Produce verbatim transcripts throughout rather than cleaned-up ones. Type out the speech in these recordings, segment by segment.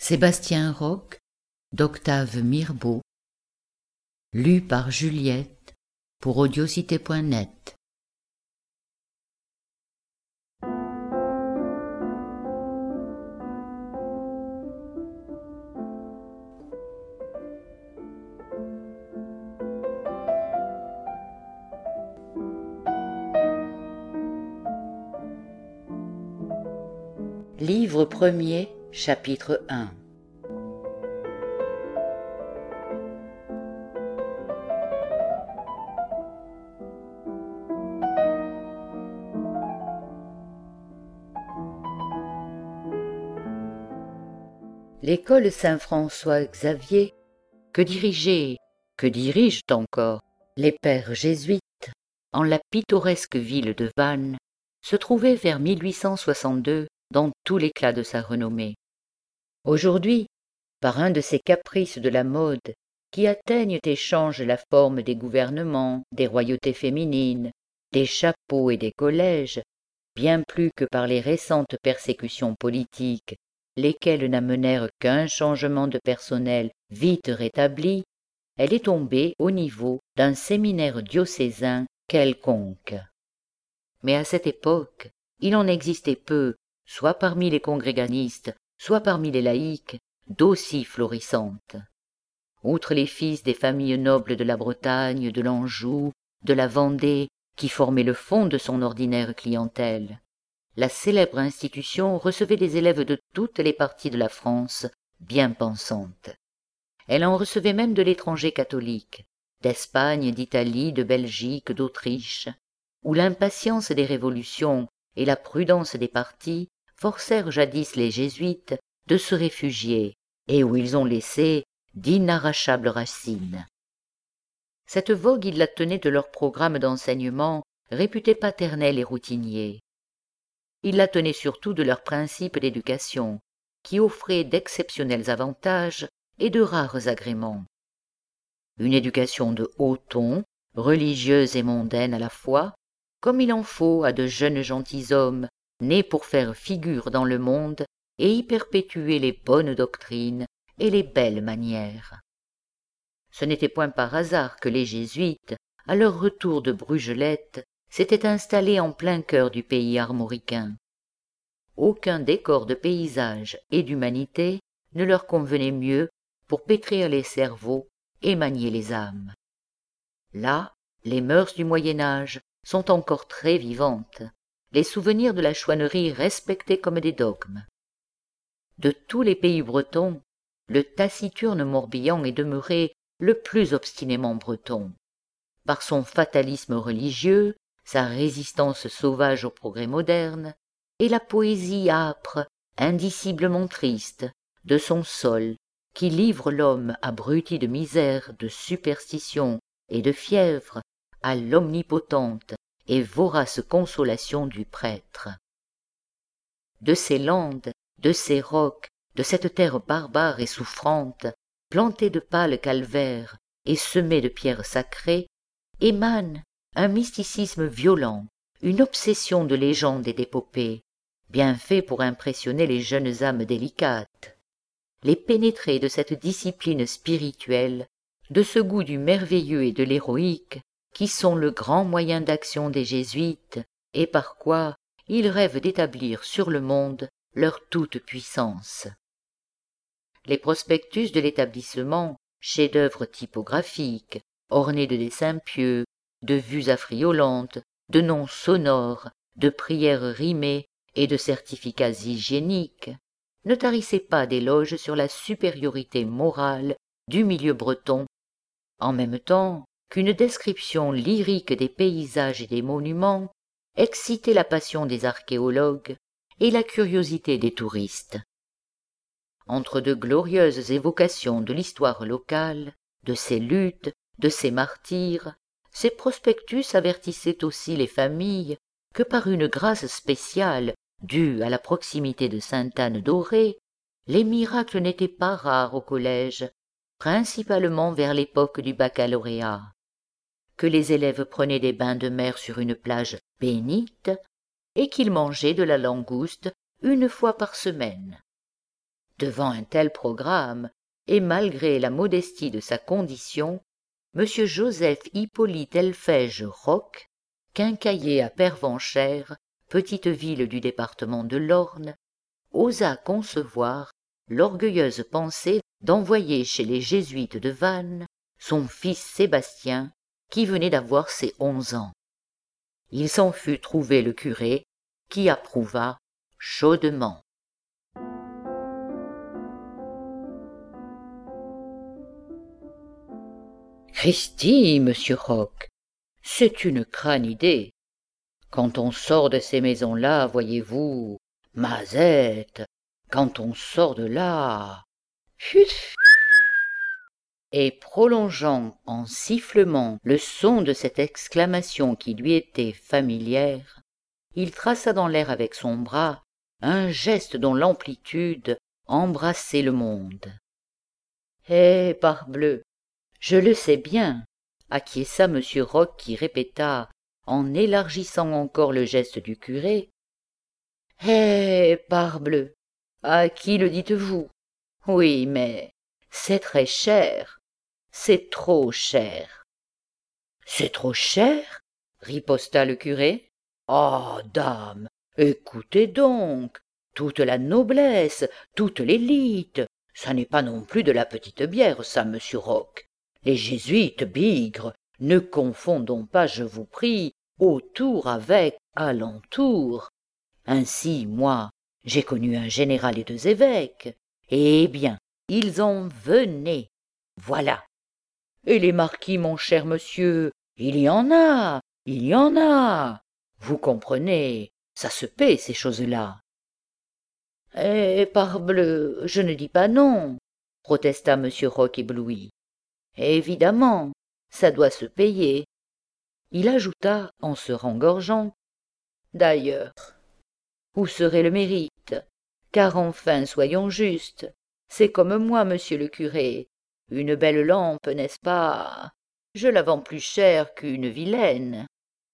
Sébastien Roch d'Octave Mirbeau, lu par Juliette pour audiocité point net. Livre premier, chapitre un. L'école Saint-François-Xavier, que dirigeaient, que dirigent encore les pères jésuites en la pittoresque ville de Vannes, se trouvait vers mille huit cent soixante-deux dans tout l'éclat de sa renommée. Aujourd'hui, par un de ces caprices de la mode qui atteignent et changent la forme des gouvernements, des royautés féminines, des chapeaux et des collèges, bien plus que par les récentes persécutions politiques, lesquelles n'amenèrent qu'un changement de personnel vite rétabli, elle est tombée au niveau d'un séminaire diocésain quelconque. Mais à cette époque, il en existait peu, soit parmi les congréganistes, soit parmi les laïcs, d'aussi florissantes. Outre les fils des familles nobles de la Bretagne, de l'Anjou, de la Vendée, qui formaient le fond de son ordinaire clientèle, la célèbre institution recevait des élèves de toutes les parties de la France, bien pensantes. Elle en recevait même de l'étranger catholique, d'Espagne, d'Italie, de Belgique, d'Autriche, où l'impatience des révolutions et la prudence des partis forcèrent jadis les jésuites de se réfugier, et où ils ont laissé d'inarrachables racines. Cette vogue, ils la tenaient de leur programme d'enseignement réputé paternel et routinier. Ils la tenaient surtout de leurs principes d'éducation, qui offraient d'exceptionnels avantages et de rares agréments. Une éducation de haut ton, religieuse et mondaine à la fois, comme il en faut à de jeunes gentilshommes nés pour faire figure dans le monde et y perpétuer les bonnes doctrines et les belles manières. Ce n'était point par hasard que les jésuites, à leur retour de Brugelette, s'étaient installés en plein cœur du pays armoricain. Aucun décor de paysage et d'humanité ne leur convenait mieux pour pétrir les cerveaux et manier les âmes. Là, les mœurs du Moyen-Âge sont encore très vivantes, les souvenirs de la chouannerie respectés comme des dogmes. De tous les pays bretons, le taciturne Morbihan est demeuré le plus obstinément breton. Par son fatalisme religieux, sa résistance sauvage au progrès moderne, et la poésie âpre, indiciblement triste, de son sol, qui livre l'homme abruti de misère, de superstition et de fièvre à l'omnipotente et vorace consolation du prêtre. De ces landes, de ces rocs, de cette terre barbare et souffrante, plantée de pâles calvaires et semée de pierres sacrées, émane un mysticisme violent, une obsession de légendes et d'épopées, bien fait pour impressionner les jeunes âmes délicates. Les pénétrés de cette discipline spirituelle, de ce goût du merveilleux et de l'héroïque, qui sont le grand moyen d'action des jésuites, et par quoi ils rêvent d'établir sur le monde leur toute-puissance. Les prospectus de l'établissement, chefs-d'œuvre typographiques, ornés de dessins pieux, de vues affriolantes, de noms sonores, de prières rimées et de certificats hygiéniques, ne tarissaient pas d'éloges sur la supériorité morale du milieu breton, en même temps qu'une description lyrique des paysages et des monuments excitait la passion des archéologues et la curiosité des touristes. Entre de glorieuses évocations de l'histoire locale, de ses luttes, de ses martyrs, ces prospectus avertissaient aussi les familles que par une grâce spéciale due à la proximité de Sainte-Anne-d'Auray, les miracles n'étaient pas rares au collège, principalement vers l'époque du baccalauréat, que les élèves prenaient des bains de mer sur une plage bénite et qu'ils mangeaient de la langouste une fois par semaine. Devant un tel programme, et malgré la modestie de sa condition, M. Joseph Hippolyte Elphège Roch, quincaillier à Pervenchères, petite ville du département de l'Orne, osa concevoir l'orgueilleuse pensée d'envoyer chez les jésuites de Vannes son fils Sébastien, qui venait d'avoir ses onze ans. Il s'en fut trouver le curé, qui approuva chaudement. Christi, monsieur Roch, c'est une crâne idée. Quand on sort de ces maisons-là, voyez-vous, mazette, quand on sort de là, chut. Et prolongeant en sifflement le son de cette exclamation qui lui était familière, il traça dans l'air avec son bras un geste dont l'amplitude embrassait le monde. Eh, parbleu, je le sais bien, acquiesça M. Roch qui répéta, en élargissant encore le geste du curé. Eh, parbleu, à qui le dites-vous? Oui, mais c'est très cher, c'est trop cher. C'est trop cher? Riposta le curé. Ah, dame, écoutez donc, toute la noblesse, toute l'élite, ça n'est pas non plus de la petite bière, ça, monsieur Roch. Les jésuites, bigres, ne confondons pas, je vous prie, autour avec alentour. Ainsi, moi, j'ai connu un général et deux évêques. Eh bien, ils en venaient. Voilà. Et les marquis, mon cher monsieur, il y en a, il y en a. Vous comprenez, ça se paie, ces choses-là. Eh, parbleu, je ne dis pas non, protesta M. Roch ébloui. Évidemment, ça doit se payer. Il ajouta en se rengorgeant. D'ailleurs, où serait le mérite? Car enfin, soyons justes, c'est comme moi, monsieur le curé. Une belle lampe, n'est-ce pas? Je la vends plus cher qu'une vilaine.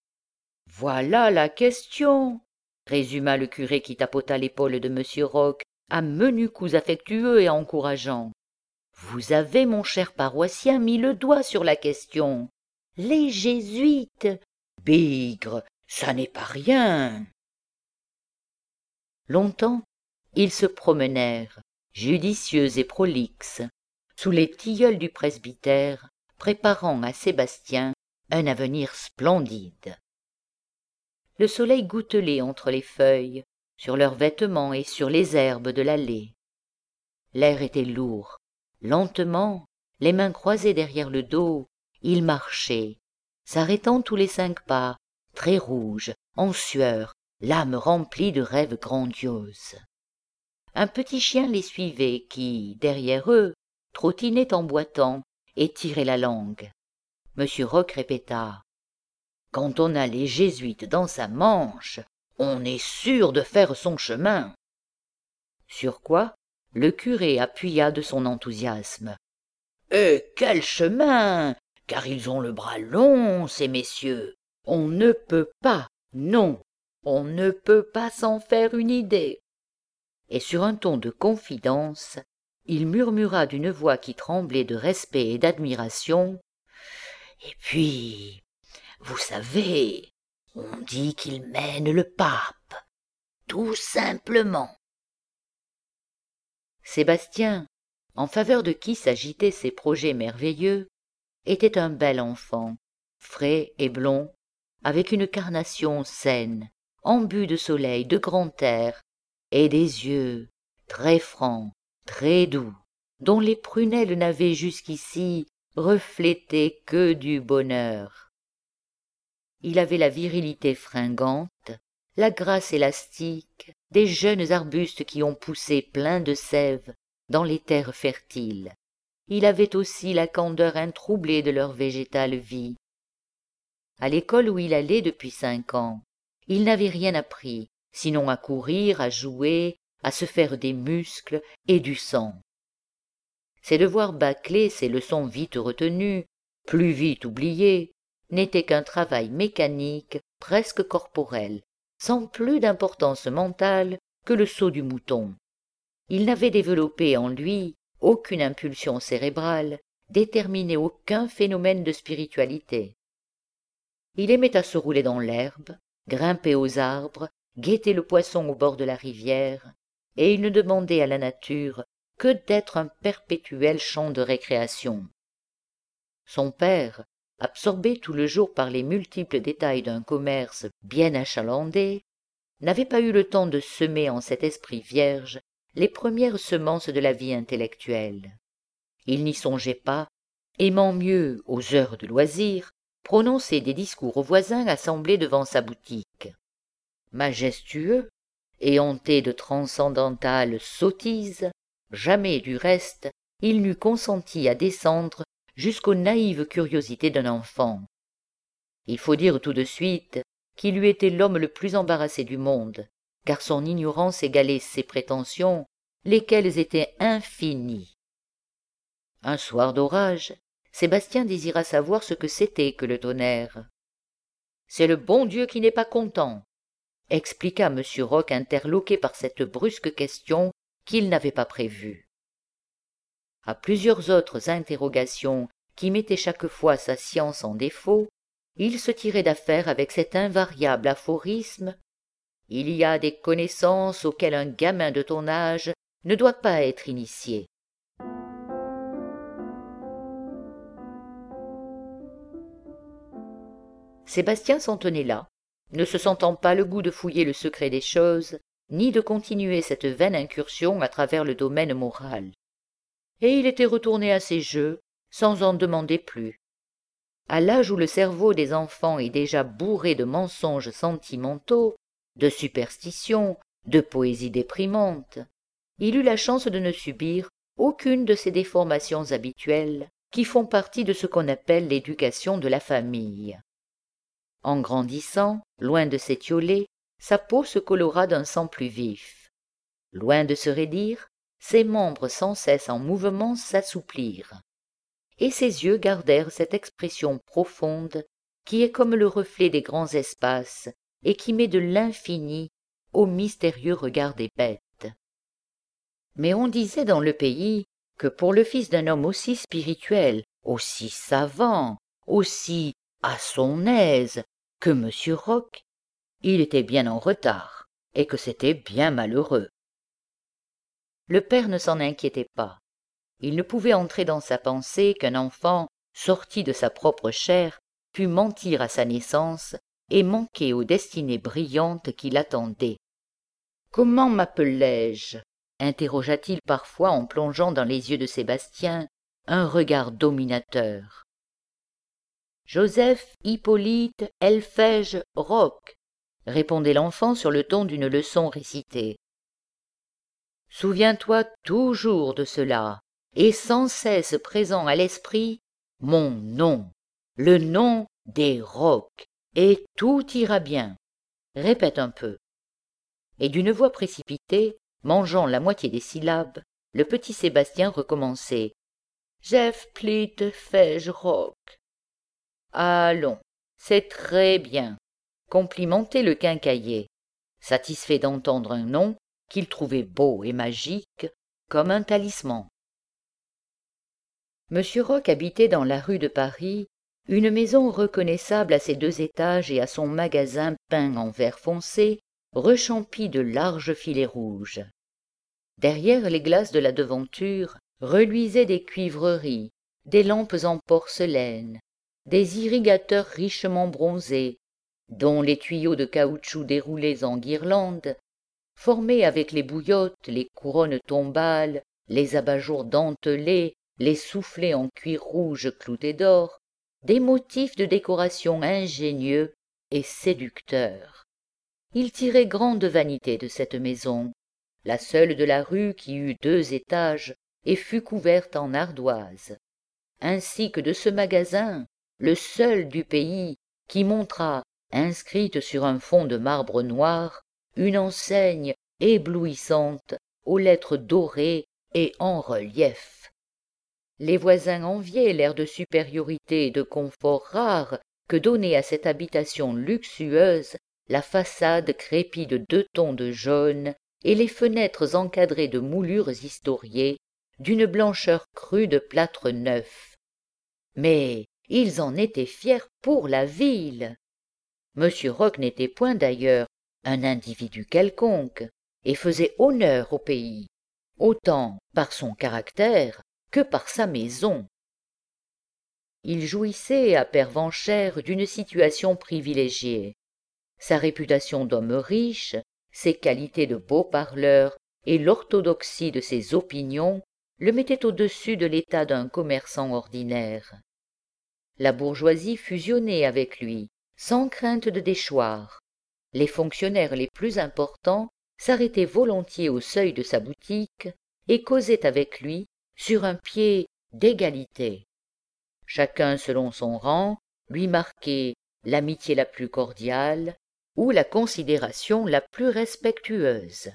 Voilà la question, résuma le curé qui tapota l'épaule de M. Roch à menus coups affectueux et encourageants. Vous avez, mon cher paroissien, mis le doigt sur la question. Les jésuites, bigre, ça n'est pas rien. Longtemps, ils se promenèrent, judicieux et prolixes, sous les tilleuls du presbytère, préparant à Sébastien un avenir splendide. Le soleil gouttelait entre les feuilles, sur leurs vêtements et sur les herbes de l'allée. L'air était lourd. Lentement, les mains croisées derrière le dos, il marchait, s'arrêtant tous les cinq pas, très rouge, en sueur, l'âme remplie de rêves grandioses. Un petit chien les suivait qui, derrière eux, trottinait en boitant et tirait la langue. Monsieur Roch répéta. Quand on a les jésuites dans sa manche, on est sûr de faire son chemin. Sur quoi le curé appuya de son enthousiasme. Et quel chemin! Car ils ont le bras long, ces messieurs. On ne peut pas, non, on ne peut pas s'en faire une idée. Et sur un ton de confidence, il murmura d'une voix qui tremblait de respect et d'admiration. Et puis, vous savez, on dit qu'il mène le pape, tout simplement. Sébastien, en faveur de qui s'agitaient ces projets merveilleux, était un bel enfant, frais et blond, avec une carnation saine, embue de soleil, de grand air, et des yeux très francs, très doux, dont les prunelles n'avaient jusqu'ici reflété que du bonheur. Il avait la virilité fringante, la grâce élastique des jeunes arbustes qui ont poussé pleins de sève dans les terres fertiles. Il avait aussi la candeur introublée de leur végétale vie. À l'école où il allait depuis cinq ans, il n'avait rien appris, sinon à courir, à jouer, à se faire des muscles et du sang. Ses devoirs bâclés, ses leçons vite retenues, plus vite oubliées, n'étaient qu'un travail mécanique, presque corporel, sans plus d'importance mentale que le saut du mouton. Il n'avait développé en lui aucune impulsion cérébrale, déterminé aucun phénomène de spiritualité. Il aimait à se rouler dans l'herbe, grimper aux arbres, guetter le poisson au bord de la rivière, et il ne demandait à la nature que d'être un perpétuel champ de récréation. Son père, absorbé tout le jour par les multiples détails d'un commerce bien achalandé, n'avait pas eu le temps de semer en cet esprit vierge les premières semences de la vie intellectuelle. Il n'y songeait pas, aimant mieux, aux heures de loisir, prononcer des discours aux voisins assemblés devant sa boutique. Majestueux et hanté de transcendantales sottises, jamais du reste il n'eût consenti à descendre jusqu'aux naïves curiosités d'un enfant. Il faut dire tout de suite qu'il eût été l'homme le plus embarrassé du monde, car son ignorance égalait ses prétentions, lesquelles étaient infinies. Un soir d'orage, Sébastien désira savoir ce que c'était que le tonnerre. « C'est le bon Dieu qui n'est pas content », expliqua M. Roch, interloqué par cette brusque question qu'il n'avait pas prévue. À plusieurs autres interrogations qui mettaient chaque fois sa science en défaut, il se tirait d'affaire avec cet invariable aphorisme « Il y a des connaissances auxquelles un gamin de ton âge ne doit pas être initié. » Sébastien s'en tenait là, ne se sentant pas le goût de fouiller le secret des choses, ni de continuer cette vaine incursion à travers le domaine moral. Et il était retourné à ses jeux, sans en demander plus. À l'âge où le cerveau des enfants est déjà bourré de mensonges sentimentaux, de superstitions, de poésie déprimante, il eut la chance de ne subir aucune de ces déformations habituelles qui font partie de ce qu'on appelle l'éducation de la famille. En grandissant, loin de s'étioler, sa peau se colora d'un sang plus vif. Loin de se raidir, ses membres sans cesse en mouvement s'assouplirent. Et ses yeux gardèrent cette expression profonde qui est comme le reflet des grands espaces et qui met de l'infini au mystérieux regard des bêtes. Mais on disait dans le pays que pour le fils d'un homme aussi spirituel, aussi savant, aussi à son aise que M. Roch, il était bien en retard et que c'était bien malheureux. Le père ne s'en inquiétait pas. Il ne pouvait entrer dans sa pensée qu'un enfant, sorti de sa propre chair, pût mentir à sa naissance et manquer aux destinées brillantes qui l'attendaient. « Comment m'appelais-je » interrogea-t-il parfois en plongeant dans les yeux de Sébastien un regard dominateur. « Joseph Hippolyte Elphège Roch » répondait l'enfant sur le ton d'une leçon récitée. « Souviens-toi toujours de cela, et sans cesse présent à l'esprit mon nom, le nom des Roch, et tout ira bien. Répète un peu. » Et d'une voix précipitée, mangeant la moitié des syllabes, le petit Sébastien recommençait. « Jeff Plit Fège Roch. » Allons, c'est très bien, complimentait le quincaillier, satisfait d'entendre un nom qu'il trouvait beau et magique, comme un talisman. M. Roch habitait dans la rue de Paris une maison reconnaissable à ses deux étages et à son magasin peint en vert foncé, rechampi de larges filets rouges. Derrière les glaces de la devanture reluisaient des cuivreries, des lampes en porcelaine, des irrigateurs richement bronzés, dont les tuyaux de caoutchouc déroulés en guirlandes formaient avec les bouillottes, les couronnes tombales, les abat-jours dentelés, les soufflets en cuir rouge cloutés d'or, des motifs de décoration ingénieux et séducteurs. Il tirait grande vanité de cette maison, la seule de la rue qui eut deux étages et fut couverte en ardoise, ainsi que de ce magasin, le seul du pays qui montra, inscrite sur un fond de marbre noir, une enseigne éblouissante aux lettres dorées et en relief. Les voisins enviaient l'air de supériorité et de confort rare que donnait à cette habitation luxueuse la façade crépie de deux tons de jaune et les fenêtres encadrées de moulures historiées, d'une blancheur crue de plâtre neuf. Mais ils en étaient fiers pour la ville. Monsieur Roch n'était point d'ailleurs un individu quelconque, et faisait honneur au pays, autant par son caractère que par sa maison. Il jouissait à Pervenchères d'une situation privilégiée. Sa réputation d'homme riche, ses qualités de beau parleur et l'orthodoxie de ses opinions le mettaient au-dessus de l'état d'un commerçant ordinaire. La bourgeoisie fusionnait avec lui, sans crainte de déchoir. Les fonctionnaires les plus importants s'arrêtaient volontiers au seuil de sa boutique et causaient avec lui sur un pied d'égalité. Chacun selon son rang lui marquait l'amitié la plus cordiale ou la considération la plus respectueuse.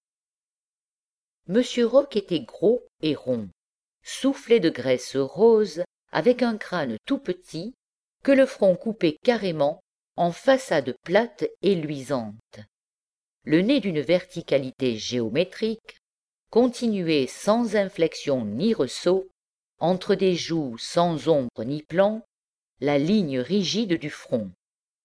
Monsieur Roch était gros et rond, soufflé de graisse rose, avec un crâne tout petit, que le front coupait carrément en façade plate et luisante. Le nez d'une verticalité géométrique continuait sans inflexion ni ressaut, entre des joues sans ombre ni plan, la ligne rigide du front.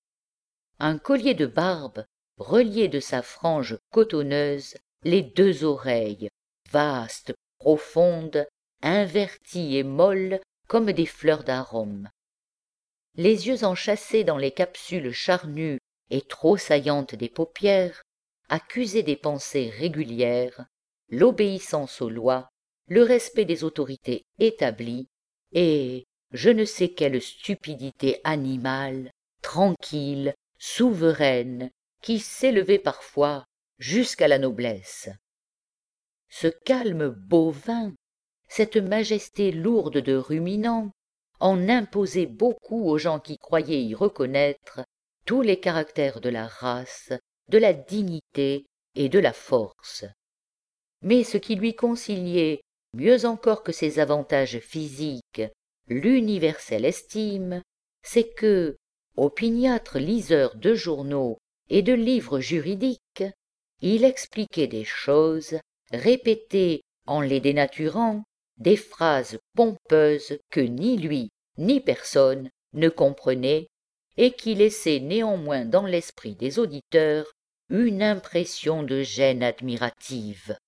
Un collier de barbe reliait de sa frange cotonneuse les deux oreilles, vastes, profondes, inverties et molles comme des fleurs d'arôme. Les yeux enchâssés dans les capsules charnues et trop saillantes des paupières accusaient des pensées régulières, l'obéissance aux lois, le respect des autorités établies et je ne sais quelle stupidité animale, tranquille, souveraine, qui s'élevait parfois jusqu'à la noblesse. Ce calme bovin, cette majesté lourde de ruminants, en imposait beaucoup aux gens qui croyaient y reconnaître tous les caractères de la race, de la dignité et de la force. Mais ce qui lui conciliait, mieux encore que ses avantages physiques, l'universelle estime, c'est que, opiniâtre liseur de journaux et de livres juridiques, il expliquait des choses, répétait en les dénaturant, des phrases pompeuses que ni lui ni personne ne comprenait et qui laissaient néanmoins dans l'esprit des auditeurs une impression de gêne admirative.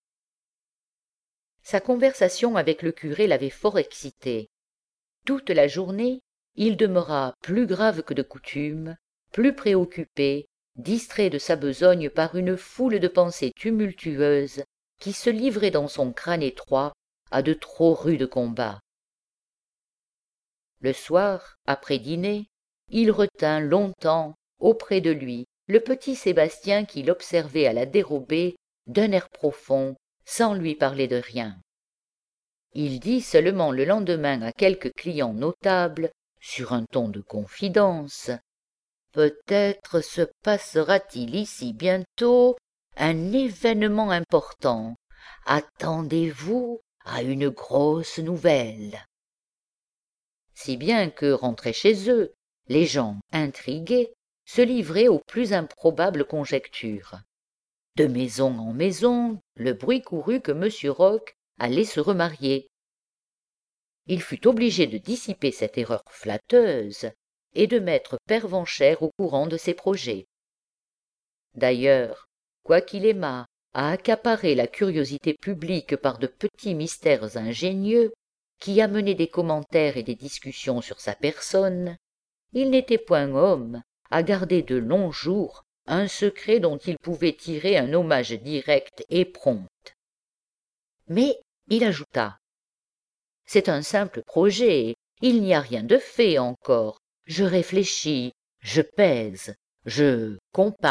Sa conversation avec le curé l'avait fort excité. Toute la journée, il demeura plus grave que de coutume, plus préoccupé, distrait de sa besogne par une foule de pensées tumultueuses qui se livraient dans son crâne étroit à de trop rudes combats. Le soir, après dîner, il retint longtemps auprès de lui le petit Sébastien qui l'observait à la dérobée d'un air profond, sans lui parler de rien. Il dit seulement le lendemain à quelques clients notables, sur un ton de confidence, « Peut-être se passera-t-il ici bientôt un événement important. Attendez-vous à une grosse nouvelle. » Si bien que, rentrés chez eux, les gens intrigués se livraient aux plus improbables conjectures. De maison en maison, le bruit courut que Monsieur Roch allait se remarier. Il fut obligé de dissiper cette erreur flatteuse et de mettre Pervenchères au courant de ses projets. D'ailleurs, quoiqu'il aimât à accaparer la curiosité publique par de petits mystères ingénieux qui amenaient des commentaires et des discussions sur sa personne, il n'était point homme à garder de longs jours un secret dont il pouvait tirer un hommage direct et prompt. Mais il ajouta, « C'est un simple projet, il n'y a rien de fait encore, je réfléchis, je pèse, je compare. »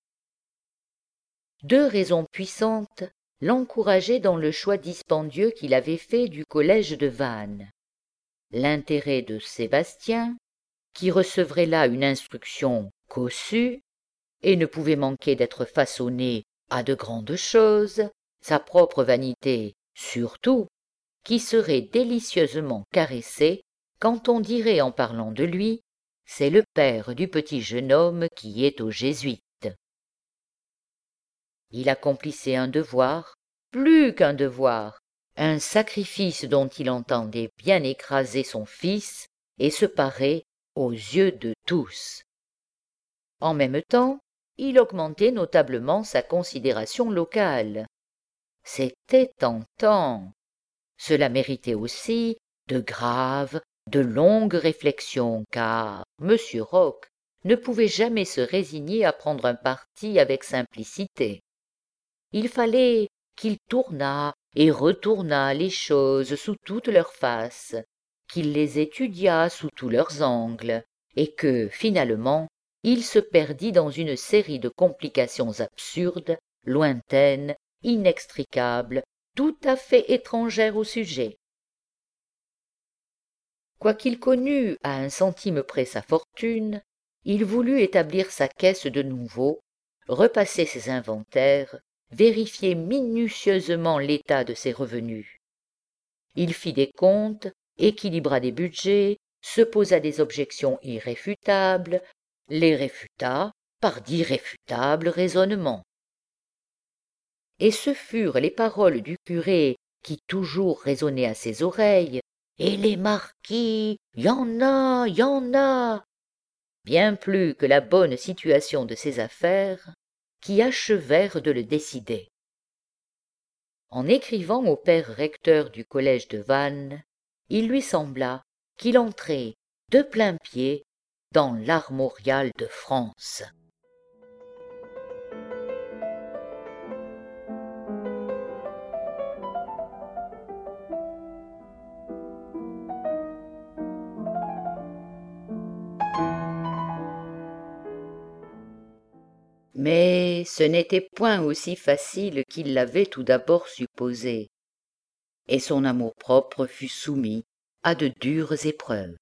Deux raisons puissantes l'encourageaient dans le choix dispendieux qu'il avait fait du collège de Vannes. L'intérêt de Sébastien, qui recevrait là une instruction cossue, et ne pouvait manquer d'être façonné à de grandes choses, sa propre vanité surtout, qui serait délicieusement caressée quand on dirait en parlant de lui « c'est le père du petit jeune homme qui est aux Jésuites ». Il accomplissait un devoir, plus qu'un devoir, un sacrifice dont il entendait bien écraser son fils et se parer aux yeux de tous. En même temps, il augmentait notablement sa considération locale. C'était tentant. Cela méritait aussi de graves, de longues réflexions, car M. Roch ne pouvait jamais se résigner à prendre un parti avec simplicité. Il fallait qu'il tournât et retournât les choses sous toutes leurs faces, qu'il les étudiât sous tous leurs angles, et que, finalement, il se perdit dans une série de complications absurdes, lointaines, inextricables, tout à fait étrangères au sujet. Quoiqu'il connût à un centime près sa fortune, il voulut établir sa caisse de nouveau, repasser ses inventaires, vérifier minutieusement l'état de ses revenus. Il fit des comptes, équilibra des budgets, se posa des objections irréfutables, les réfuta par d'irréfutables raisonnements. Et ce furent les paroles du curé qui toujours résonnaient à ses oreilles. « Et les marquis, y en a, y en a !» bien plus que la bonne situation de ses affaires, qui achevèrent de le décider. En écrivant au père recteur du collège de Vannes, il lui sembla qu'il entrait de plain-pied dans l'armorial de France. Mais ce n'était point aussi facile qu'il l'avait tout d'abord supposé, et son amour-propre fut soumis à de dures épreuves.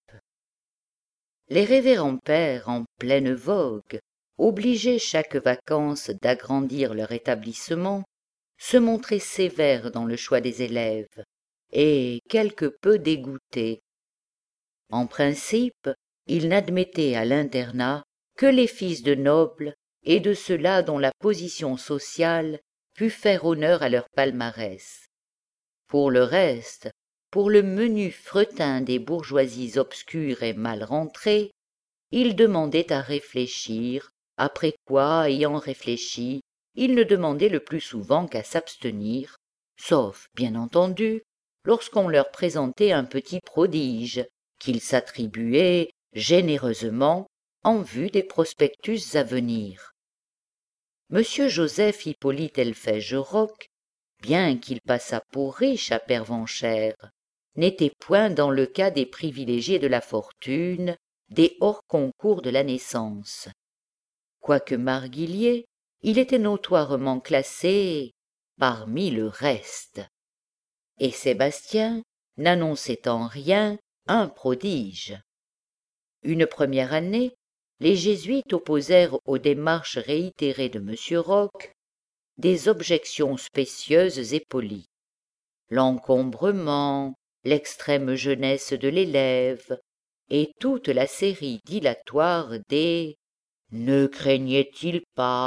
Les révérends pères, en pleine vogue, obligés chaque vacances d'agrandir leur établissement, se montraient sévères dans le choix des élèves, et quelque peu dégoûtés. En principe, ils n'admettaient à l'internat que les fils de nobles et de ceux-là dont la position sociale pût faire honneur à leur palmarès. Pour le reste, pour le menu fretin des bourgeoisies obscures et mal rentrées, ils demandaient à réfléchir, après quoi, ayant réfléchi, ils ne demandaient le plus souvent qu'à s'abstenir, sauf, bien entendu, lorsqu'on leur présentait un petit prodige, qu'ils s'attribuaient généreusement en vue des prospectus à venir. Monsieur Joseph Hippolyte Elphège Roch, bien qu'il passât pour riche à Pervenchères, n'était point dans le cas des privilégiés de la fortune, des hors-concours de la naissance. Quoique marguillier, il était notoirement classé parmi le reste. Et Sébastien n'annonçait en rien un prodige. Une première année, les jésuites opposèrent aux démarches réitérées de M. Roch des objections spécieuses et polies. L'encombrement, l'extrême jeunesse de l'élève, et toute la série dilatoire des « ne craignait-il pas ?»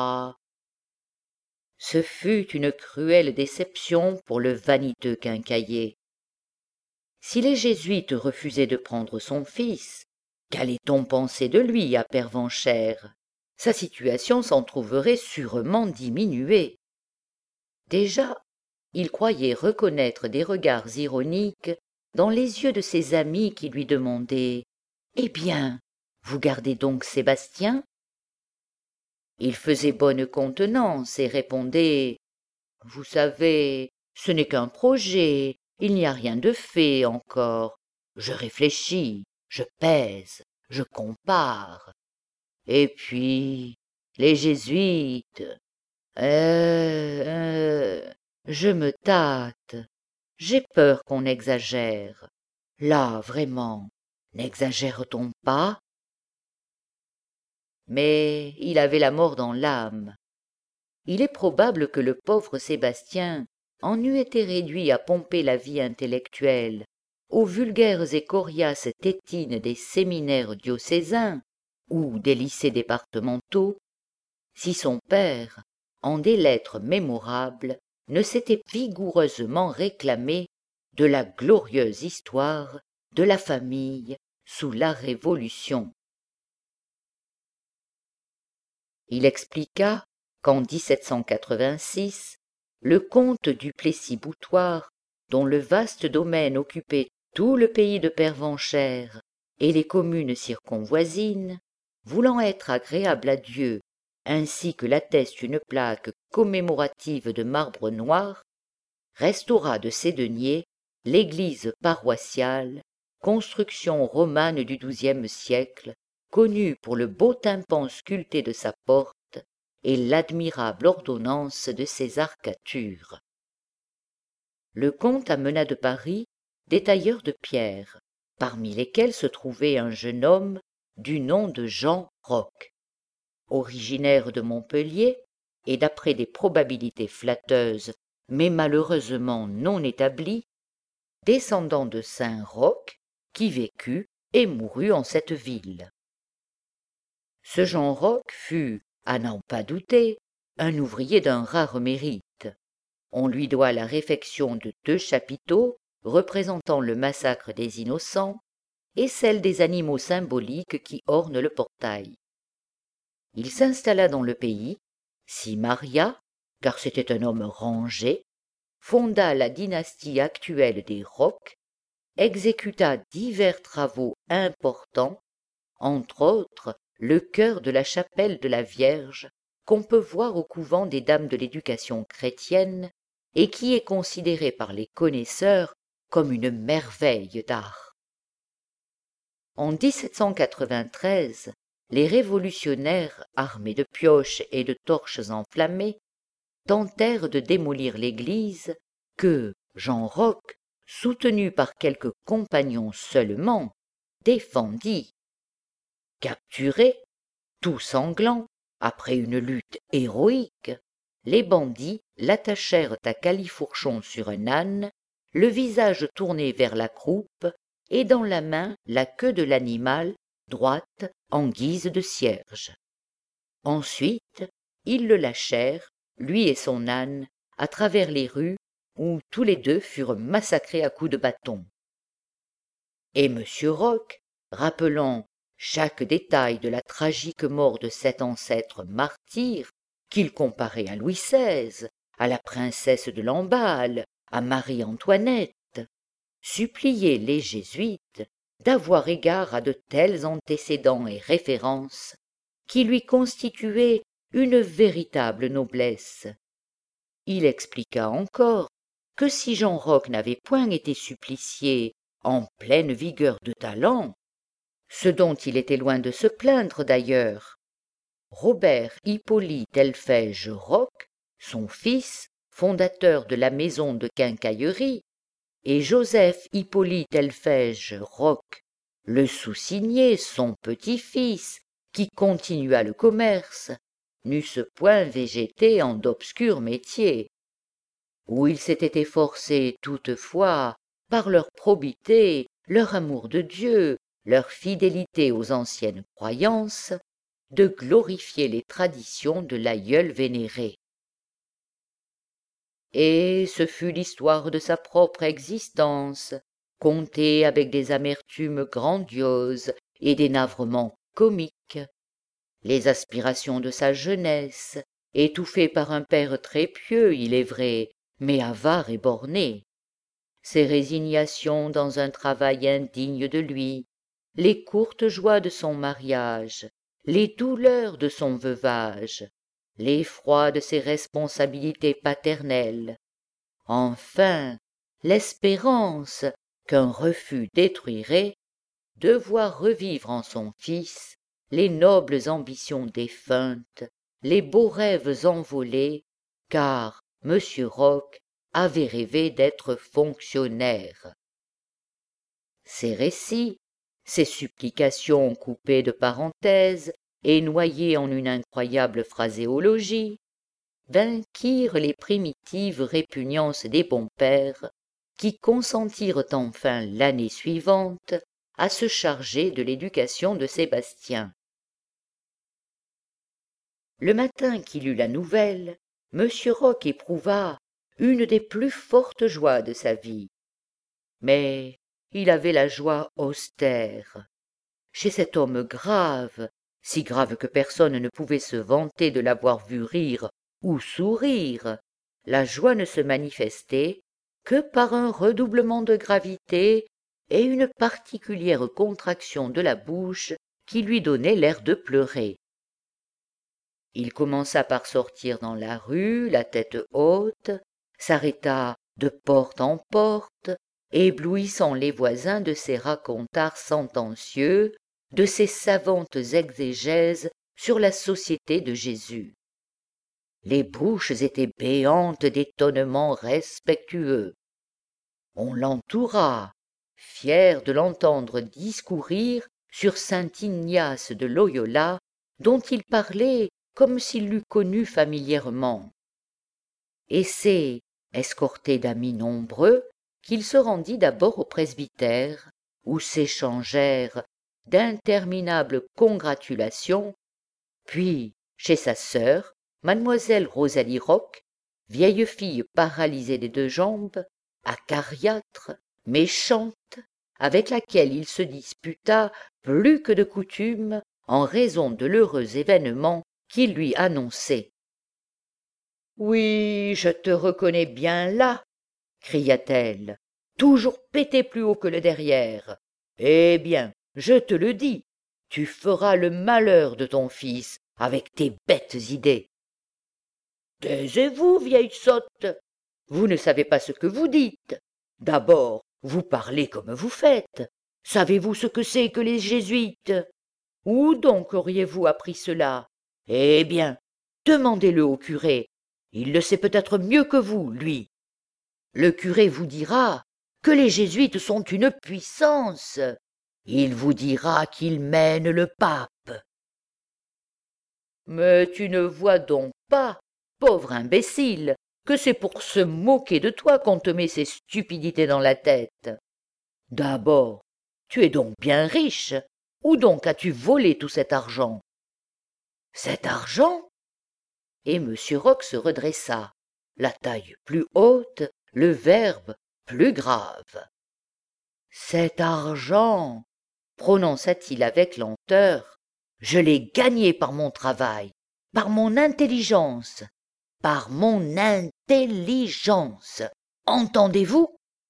Ce fut une cruelle déception pour le vaniteux quincaillier. Si les jésuites refusaient de prendre son fils, qu'allait-on penser de lui à Pervenchères? Sa situation s'en trouverait sûrement diminuée. Déjà, il croyait reconnaître des regards ironiques dans les yeux de ses amis qui lui demandaient « Eh bien, vous gardez donc Sébastien ?» Il faisait bonne contenance et répondait « Vous savez, ce n'est qu'un projet, il n'y a rien de fait encore. Je réfléchis, je pèse, je compare. Et puis, les jésuites, euh, euh, je me tâte, j'ai peur qu'on exagère. Là, vraiment, n'exagère-t-on pas ?» Mais il avait la mort dans l'âme. Il est probable que le pauvre Sébastien en eût été réduit à pomper la vie intellectuelle aux vulgaires et coriaces tétines des séminaires diocésains ou des lycées départementaux, si son père, en des lettres mémorables, ne s'était vigoureusement réclamé de la glorieuse histoire de la famille sous la Révolution. Il expliqua qu'en dix-sept cent quatre-vingt-six, le comte du Plessis-Boutoir, dont le vaste domaine occupait tout le pays de Pervenchères et les communes circonvoisines, voulant être agréable à Dieu, ainsi que l'atteste une plaque commémorative de marbre noir, restaura de ses deniers l'église paroissiale, construction romane du douzième siècle, connue pour le beau tympan sculpté de sa porte et l'admirable ordonnance de ses arcatures. Le comte amena de Paris des tailleurs de pierre, parmi lesquels se trouvait un jeune homme du nom de Jean Roch. Originaire de Montpellier, et d'après des probabilités flatteuses, mais malheureusement non établies, descendant de saint Roch, qui vécut et mourut en cette ville. Ce Jean Roch fut, à n'en pas douter, un ouvrier d'un rare mérite. On lui doit la réfection de deux chapiteaux représentant le massacre des innocents et celle des animaux symboliques qui ornent le portail. Il s'installa dans le pays, s'y maria, car c'était un homme rangé, fonda la dynastie actuelle des Roch, exécuta divers travaux importants, entre autres le chœur de la chapelle de la Vierge, qu'on peut voir au couvent des Dames de l'Éducation chrétienne et qui est considéré par les connaisseurs comme une merveille d'art. En dix-sept cent quatre-vingt-treize, les révolutionnaires, armés de pioches et de torches enflammées, tentèrent de démolir l'église que Jean Roch, soutenu par quelques compagnons seulement, défendit. Capturés, tout sanglants, après une lutte héroïque, les bandits l'attachèrent à califourchon sur un âne, le visage tourné vers la croupe, et dans la main la queue de l'animal, droite, en guise de cierge. Ensuite, ils le lâchèrent, lui et son âne, à travers les rues, où tous les deux furent massacrés à coups de bâton. Et M. Roch, rappelant chaque détail de la tragique mort de cet ancêtre martyr, qu'il comparait à Louis seize, à la princesse de Lamballe, à Marie-Antoinette, suppliait les jésuites d'avoir égard à de tels antécédents et références qui lui constituaient une véritable noblesse. Il expliqua encore que si Jean Roch n'avait point été supplicié en pleine vigueur de talent, ce dont il était loin de se plaindre d'ailleurs, Robert Hippolyte Elphège Roch, son fils, fondateur de la maison de quincaillerie, et Joseph Hippolyte Elphège Roch, le sous-signé, son petit-fils, qui continua le commerce, n'eussent point végété en d'obscurs métiers, où ils s'étaient efforcés toutefois, par leur probité, leur amour de Dieu, leur fidélité aux anciennes croyances, de glorifier les traditions de l'aïeul vénéré. Et ce fut l'histoire de sa propre existence, contée avec des amertumes grandioses et des navrements comiques, les aspirations de sa jeunesse, étouffées par un père très pieux, il est vrai, mais avare et borné, ses résignations dans un travail indigne de lui, les courtes joies de son mariage, les douleurs de son veuvage, l'effroi de ses responsabilités paternelles, enfin l'espérance qu'un refus détruirait de voir revivre en son fils les nobles ambitions défuntes, les beaux rêves envolés, car M. Roch avait rêvé d'être fonctionnaire. Ces récits, ces supplications coupées de parenthèses et noyées en une incroyable phraséologie, vainquirent les primitives répugnances des bons pères, qui consentirent enfin l'année suivante à se charger de l'éducation de Sébastien. Le matin qu'il eut la nouvelle, Monsieur Roch éprouva une des plus fortes joies de sa vie. Mais il avait la joie austère. Chez cet homme grave, si grave que personne ne pouvait se vanter de l'avoir vu rire ou sourire, la joie ne se manifestait que par un redoublement de gravité et une particulière contraction de la bouche qui lui donnait l'air de pleurer. Il commença par sortir dans la rue, la tête haute, s'arrêta de porte en porte, éblouissant les voisins de ses racontards sentencieux, de ses savantes exégèses sur la société de Jésus. Les bouches étaient béantes d'étonnement respectueux. On l'entoura, fier de l'entendre discourir sur saint Ignace de Loyola, dont il parlait comme s'il l'eût connu familièrement. Et c'est, escorté d'amis nombreux, qu'il se rendit d'abord au presbytère, où s'échangèrent d'interminables congratulations, puis chez sa sœur, mademoiselle Rosalie Roch, vieille fille paralysée des deux jambes, acariâtre, méchante, avec laquelle il se disputa plus que de coutume en raison de l'heureux événement qu'il lui annonçait. « Oui, je te reconnais bien là, » cria-t-elle, « toujours pété plus haut que le derrière. Eh bien, je te le dis, tu feras le malheur de ton fils avec tes bêtes idées. »« Taisez-vous, vieille sotte, vous ne savez pas ce que vous dites. D'abord, vous parlez comme vous faites. Savez-vous ce que c'est que les jésuites? Où donc auriez-vous appris cela? Eh bien, demandez-le au curé. Il le sait peut-être mieux que vous, lui. Le curé vous dira que les jésuites sont une puissance. Il vous dira qu'ils mènent le pape. Mais tu ne vois donc pas, pauvre imbécile, que c'est pour se moquer de toi qu'on te met ces stupidités dans la tête. D'abord, tu es donc bien riche. Où donc as-tu volé tout cet argent? Cet argent? Et monsieur Roch se redressa, la taille plus haute, le verbe plus grave. Cet argent, prononça-t-il avec lenteur, je l'ai gagné par mon travail, par mon intelligence, par mon intelligence. Entendez-vous?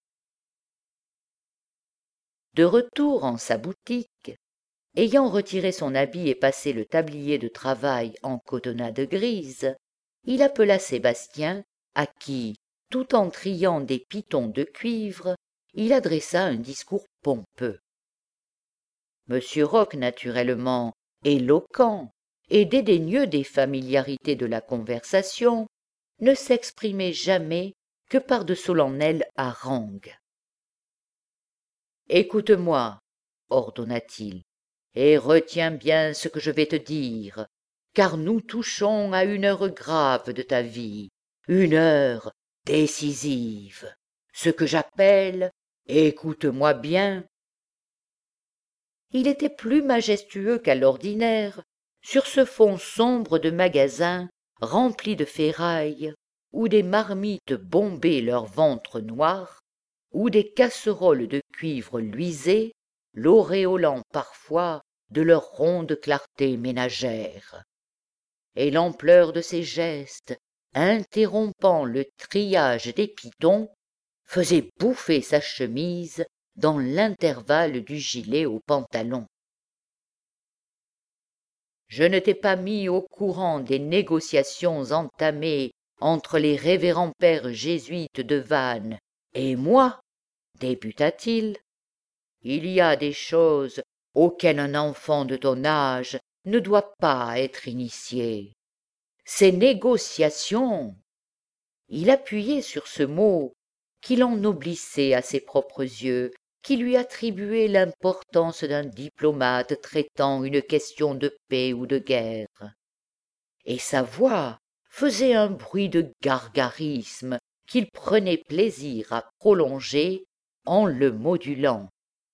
De retour en sa boutique, ayant retiré son habit et passé le tablier de travail en cotonnade grise, il appela Sébastien, à qui, tout en triant des pitons de cuivre, il adressa un discours pompeux. Monsieur Roch, naturellement éloquent et dédaigneux des familiarités de la conversation, ne s'exprimait jamais que par de solennelles harangues. « Écoute-moi, ordonna-t-il, et retiens bien ce que je vais te dire, car nous touchons à une heure grave de ta vie, une heure décisive, ce que j'appelle, écoute-moi bien. » Il était plus majestueux qu'à l'ordinaire, sur ce fond sombre de magasins remplis de ferrailles, où des marmites bombaient leurs ventres noirs, où des casseroles de cuivre luisaient, l'auréolant parfois de leur ronde clarté ménagère. Et l'ampleur de ses gestes, interrompant le triage des pitons, faisait bouffer sa chemise dans l'intervalle du gilet au pantalon. « Je ne t'ai pas mis au courant des négociations entamées entre les révérends pères jésuites de Vannes et moi, débuta-t-il. Il y a des choses auxquelles un enfant de ton âge ne doit pas être initié. Ces négociations, » il appuyait sur ce mot qui l'ennoblissait à ses propres yeux, qui lui attribuait l'importance d'un diplomate traitant une question de paix ou de guerre. Et sa voix faisait un bruit de gargarisme qu'il prenait plaisir à prolonger en le modulant.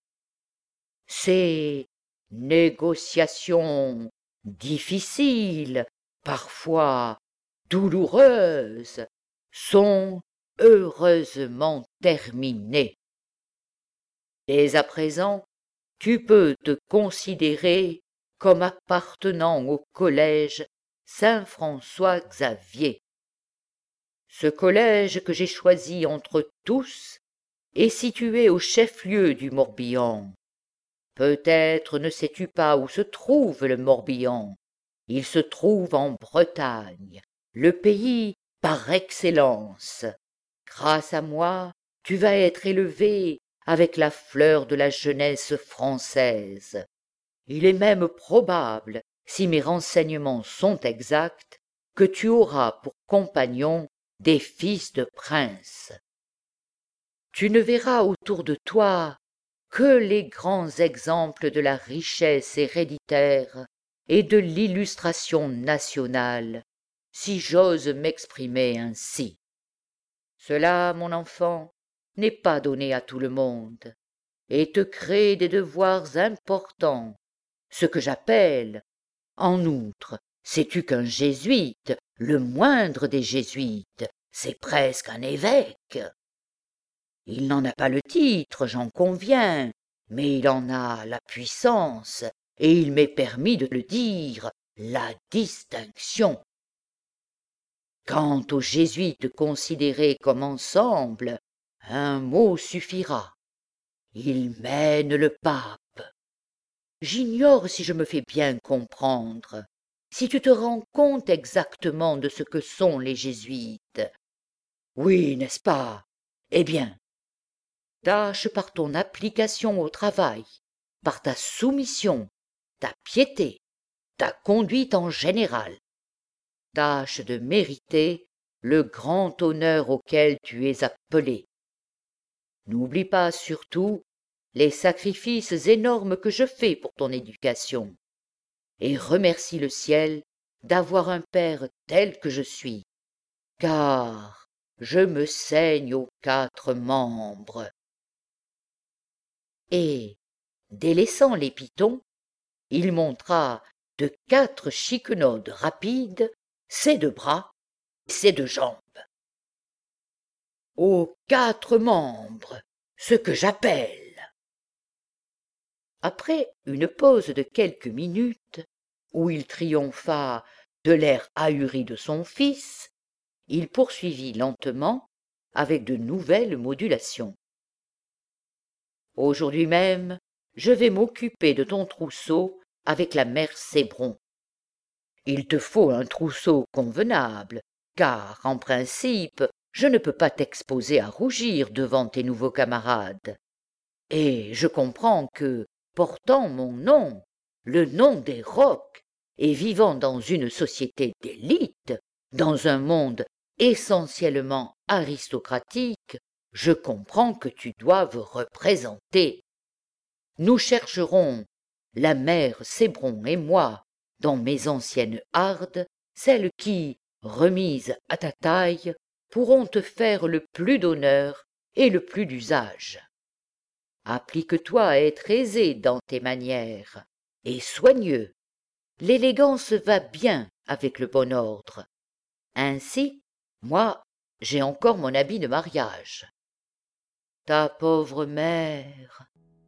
Ces négociations difficiles, parfois douloureuses sont heureusement terminées. Dès à présent, tu peux te considérer comme appartenant au collège Saint-François-Xavier. Ce collège que j'ai choisi entre tous est situé au chef-lieu du Morbihan. Peut-être ne sais-tu pas où se trouve le Morbihan. Il se trouve en Bretagne, le pays par excellence. Grâce à moi, tu vas être élevé avec la fleur de la jeunesse française. Il est même probable, si mes renseignements sont exacts, que tu auras pour compagnons des fils de princes. Tu ne verras autour de toi que les grands exemples de la richesse héréditaire et de l'illustration nationale, si j'ose m'exprimer ainsi. Cela, mon enfant, n'est pas donné à tout le monde, et te crée des devoirs importants, ce que j'appelle, en outre, sais-tu qu'un jésuite, le moindre des jésuites, c'est presque un évêque. Il n'en a pas le titre, j'en conviens, mais il en a la puissance, et il m'est permis de le dire, la distinction. Quant aux jésuites considérés comme ensemble, un mot suffira. Ils mènent le pape. J'ignore si je me fais bien comprendre, si tu te rends compte exactement de ce que sont les jésuites. Oui, n'est-ce pas? Eh bien, tâche par ton application au travail, par ta soumission, ta piété, ta conduite en général. Tâche de mériter le grand honneur auquel tu es appelé. N'oublie pas surtout les sacrifices énormes que je fais pour ton éducation, et remercie le ciel d'avoir un père tel que je suis, car je me saigne aux quatre membres. Et, délaissant les pitons, il montra de quatre chiquenaudes rapides ses deux bras, ses deux jambes. Aux quatre membres, ce que j'appelle. Après une pause de quelques minutes, où il triompha de l'air ahuri de son fils, il poursuivit lentement avec de nouvelles modulations. Aujourd'hui même, je vais m'occuper de ton trousseau avec la mère Cébron. Il te faut un trousseau convenable, car, en principe, je ne peux pas t'exposer à rougir devant tes nouveaux camarades. Et je comprends que, portant mon nom, le nom des Rocs, et vivant dans une société d'élite, dans un monde essentiellement aristocratique, je comprends que tu doives représenter. Nous chercherons, la mère Cébron et moi, dans mes anciennes hardes, celles qui, remises à ta taille, pourront te faire le plus d'honneur et le plus d'usage. Applique-toi à être aisé dans tes manières, et soigneux. L'élégance va bien avec le bon ordre. Ainsi, moi, j'ai encore mon habit de mariage. Ta pauvre mère.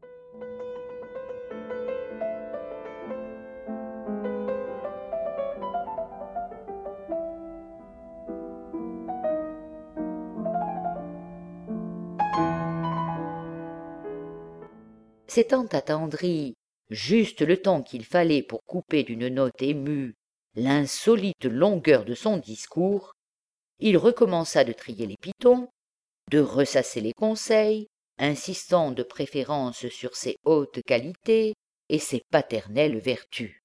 S'étant attendri juste le temps qu'il fallait pour couper d'une note émue l'insolite longueur de son discours, il recommença de trier les pitons, de ressasser les conseils, insistant de préférence sur ses hautes qualités et ses paternelles vertus.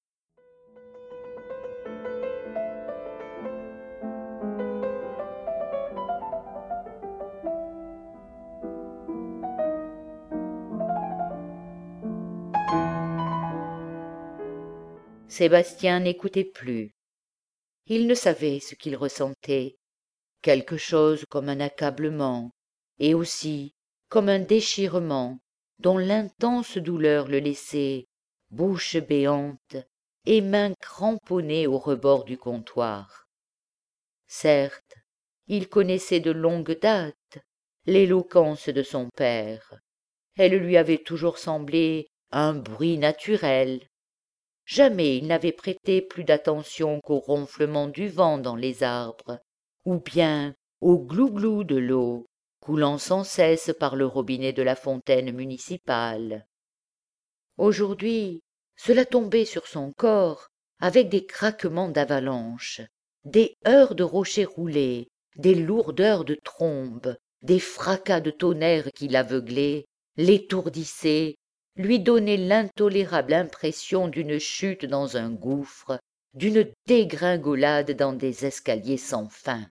Sébastien n'écoutait plus. Il ne savait ce qu'il ressentait, quelque chose comme un accablement, et aussi comme un déchirement dont l'intense douleur le laissait, bouche béante et mains cramponnées au rebord du comptoir. Certes, il connaissait de longue date l'éloquence de son père. Elle lui avait toujours semblé un bruit naturel. Jamais il n'avait prêté plus d'attention qu'au ronflement du vent dans les arbres, ou bien au glou-glou de l'eau coulant sans cesse par le robinet de la fontaine municipale. Aujourd'hui, cela tombait sur son corps avec des craquements d'avalanche, des heurts de rochers roulés, des lourdeurs de trombes, des fracas de tonnerre qui l'aveuglaient, l'étourdissaient, lui donnaient l'intolérable impression d'une chute dans un gouffre, d'une dégringolade dans des escaliers sans fin.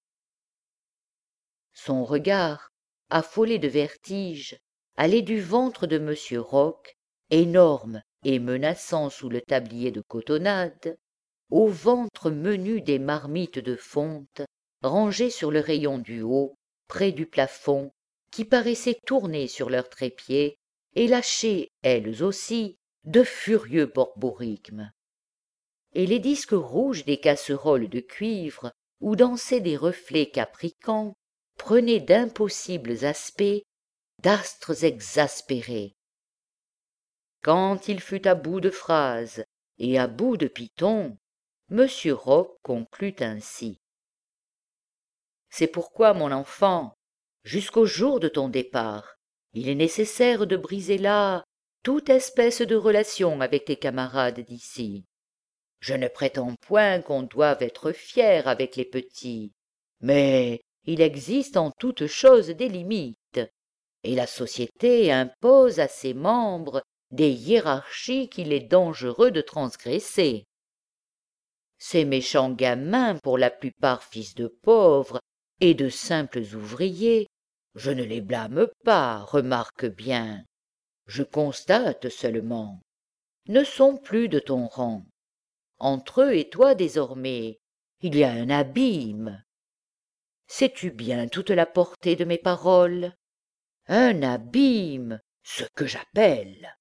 Son regard, affolé de vertige, allait du ventre de M. Roch, énorme et menaçant sous le tablier de cotonnade, au ventre menu des marmites de fonte, rangées sur le rayon du haut, près du plafond, qui paraissaient tourner sur leurs trépieds et lâcher, elles aussi, de furieux borborigmes. Et les disques rouges des casseroles de cuivre, où dansaient des reflets capricants, prenaient d'impossibles aspects, d'astres exaspérés. Quand il fut à bout de phrases et à bout de pitons, M. Roch conclut ainsi. « C'est pourquoi, mon enfant, jusqu'au jour de ton départ, il est nécessaire de briser là toute espèce de relation avec tes camarades d'ici. Je ne prétends point qu'on doive être fier avec les petits, mais il existe en toute chose des limites, et la société impose à ses membres des hiérarchies qu'il est dangereux de transgresser. Ces méchants gamins, pour la plupart fils de pauvres et de simples ouvriers, je ne les blâme pas, remarque bien, je constate seulement, ne sont plus de ton rang. Entre eux et toi désormais, il y a un abîme. Sais-tu bien toute la portée de mes paroles? Un abîme, ce que j'appelle.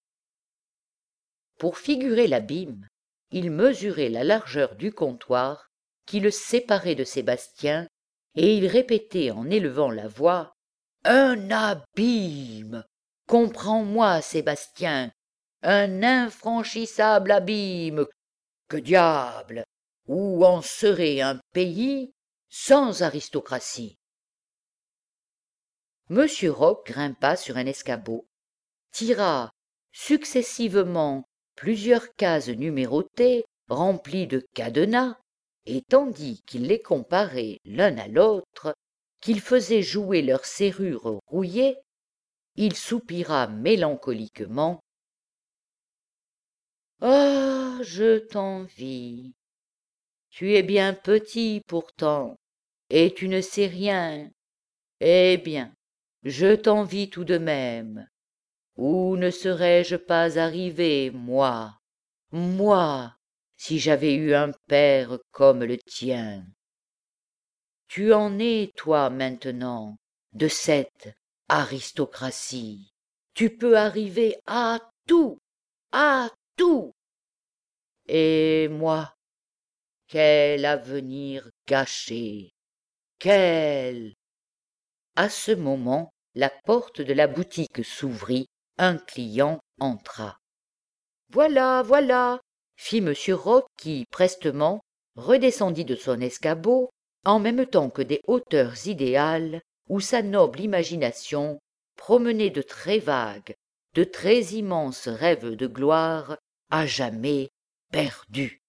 Pour figurer l'abîme, il mesurait la largeur du comptoir qui le séparait de Sébastien, et il répétait en élevant la voix « Un abîme! Comprends-moi, Sébastien, un infranchissable abîme! Que diable! Où en serait un pays sans aristocratie ?» M. Roch grimpa sur un escabeau, tira successivement plusieurs cases numérotées remplies de cadenas, et tandis qu'il les comparait l'un à l'autre, qu'il faisait jouer leurs serrures rouillées, il soupira mélancoliquement. « Ah, je t'envie. Tu es bien petit pourtant, et tu ne sais rien. Eh bien, je t'envie tout de même. Où ne serais-je pas arrivé, moi, moi, si j'avais eu un père comme le tien? Tu en es, toi, maintenant, de cette aristocratie. Tu peux arriver à tout, à tout. Et moi, quel avenir gâché, quel... » À ce moment, la porte de la boutique s'ouvrit, un client entra. « Voilà, voilà !» fit M. Roch qui, prestement, redescendit de son escabeau, en même temps que des hauteurs idéales où sa noble imagination promenait de très vagues, de très immenses rêves de gloire à jamais perdus.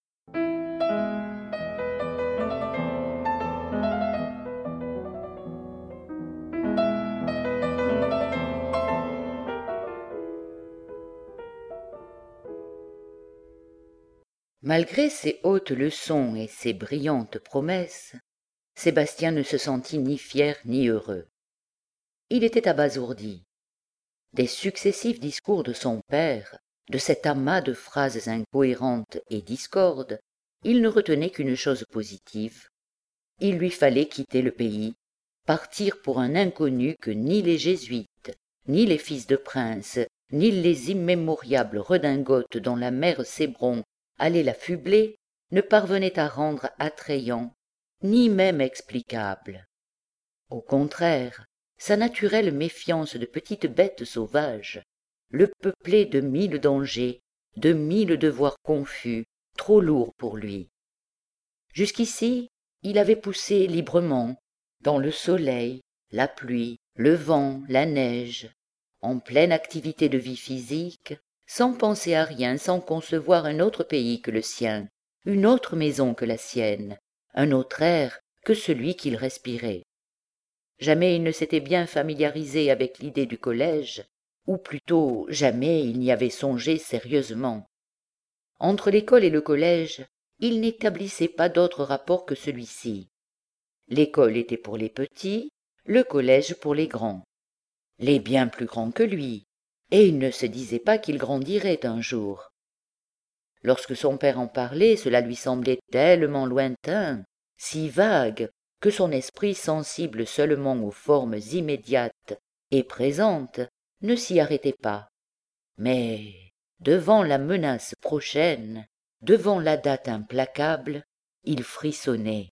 Malgré ses hautes leçons et ses brillantes promesses, Sébastien ne se sentit ni fier ni heureux. Il était abasourdi. Des successifs discours de son père, de cet amas de phrases incohérentes et discordes, il ne retenait qu'une chose positive. Il lui fallait quitter le pays, partir pour un inconnu que ni les jésuites, ni les fils de princes, ni les immémoriables redingotes dont la mère Cébron allait l'affubler, ne parvenaient à rendre attrayant ni même explicable. Au contraire, sa naturelle méfiance de petite bête sauvage le peuplait de mille dangers, de mille devoirs confus, trop lourds pour lui. Jusqu'ici, il avait poussé librement, dans le soleil, la pluie, le vent, la neige, en pleine activité de vie physique, sans penser à rien, sans concevoir un autre pays que le sien, une autre maison que la sienne, un autre air que celui qu'il respirait. Jamais il ne s'était bien familiarisé avec l'idée du collège, ou plutôt jamais il n'y avait songé sérieusement. Entre l'école et le collège, il n'établissait pas d'autre rapport que celui-ci. L'école était pour les petits, le collège pour les grands. Les bien plus grands que lui, et il ne se disait pas qu'il grandirait un jour. Lorsque son père en parlait, cela lui semblait tellement lointain, si vague, que son esprit sensible seulement aux formes immédiates et présentes ne s'y arrêtait pas. Mais, devant la menace prochaine, devant la date implacable, il frissonnait.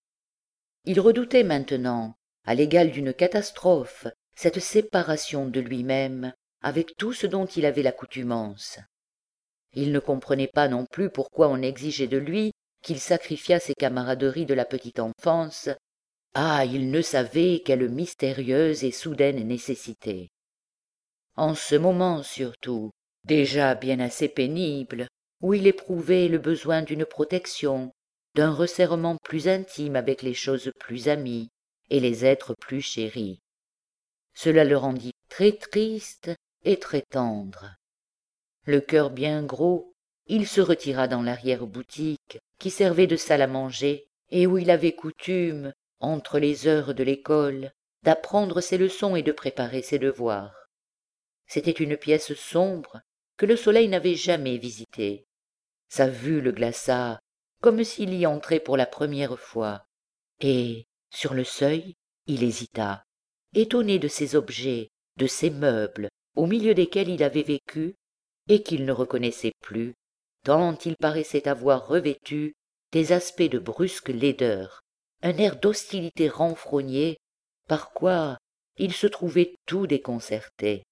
Il redoutait maintenant, à l'égal d'une catastrophe, cette séparation de lui-même avec tout ce dont il avait l'accoutumance. Il ne comprenait pas non plus pourquoi on exigeait de lui qu'il sacrifiât ses camaraderies de la petite enfance. Ah, il ne savait quelle mystérieuse et soudaine nécessité. En ce moment surtout, déjà bien assez pénible, où il éprouvait le besoin d'une protection, d'un resserrement plus intime avec les choses plus amies et les êtres plus chéris. Cela le rendit très triste et très tendre. Le cœur bien gros, il se retira dans l'arrière-boutique qui servait de salle à manger et où il avait coutume, entre les heures de l'école, d'apprendre ses leçons et de préparer ses devoirs. C'était une pièce sombre que le soleil n'avait jamais visitée. Sa vue le glaça comme s'il y entrait pour la première fois, et, sur le seuil, il hésita, étonné de ces objets, de ces meubles, au milieu desquels il avait vécu, et qu'il ne reconnaissait plus, tant ils paraissaient avoir revêtu des aspects de brusque laideur, un air d'hostilité renfrognée, par quoi il se trouvait tout déconcerté.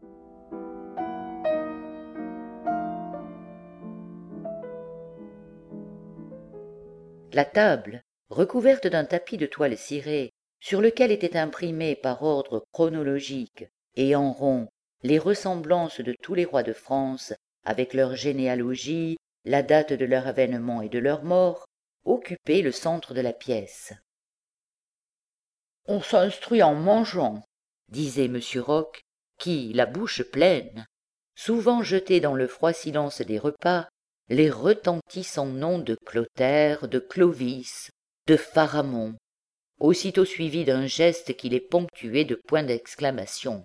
La table, recouverte d'un tapis de toile cirée, sur lequel étaient imprimés par ordre chronologique et en rond les ressemblances de tous les rois de France avec leur généalogie, la date de leur avènement et de leur mort, occupait le centre de la pièce. « On s'instruit en mangeant, » disait Monsieur Roch, qui, la bouche pleine, souvent jetait dans le froid silence des repas les retentissants noms de Clotaire, de Clovis, de Pharamond, aussitôt suivis d'un geste qui les ponctuait de points d'exclamation.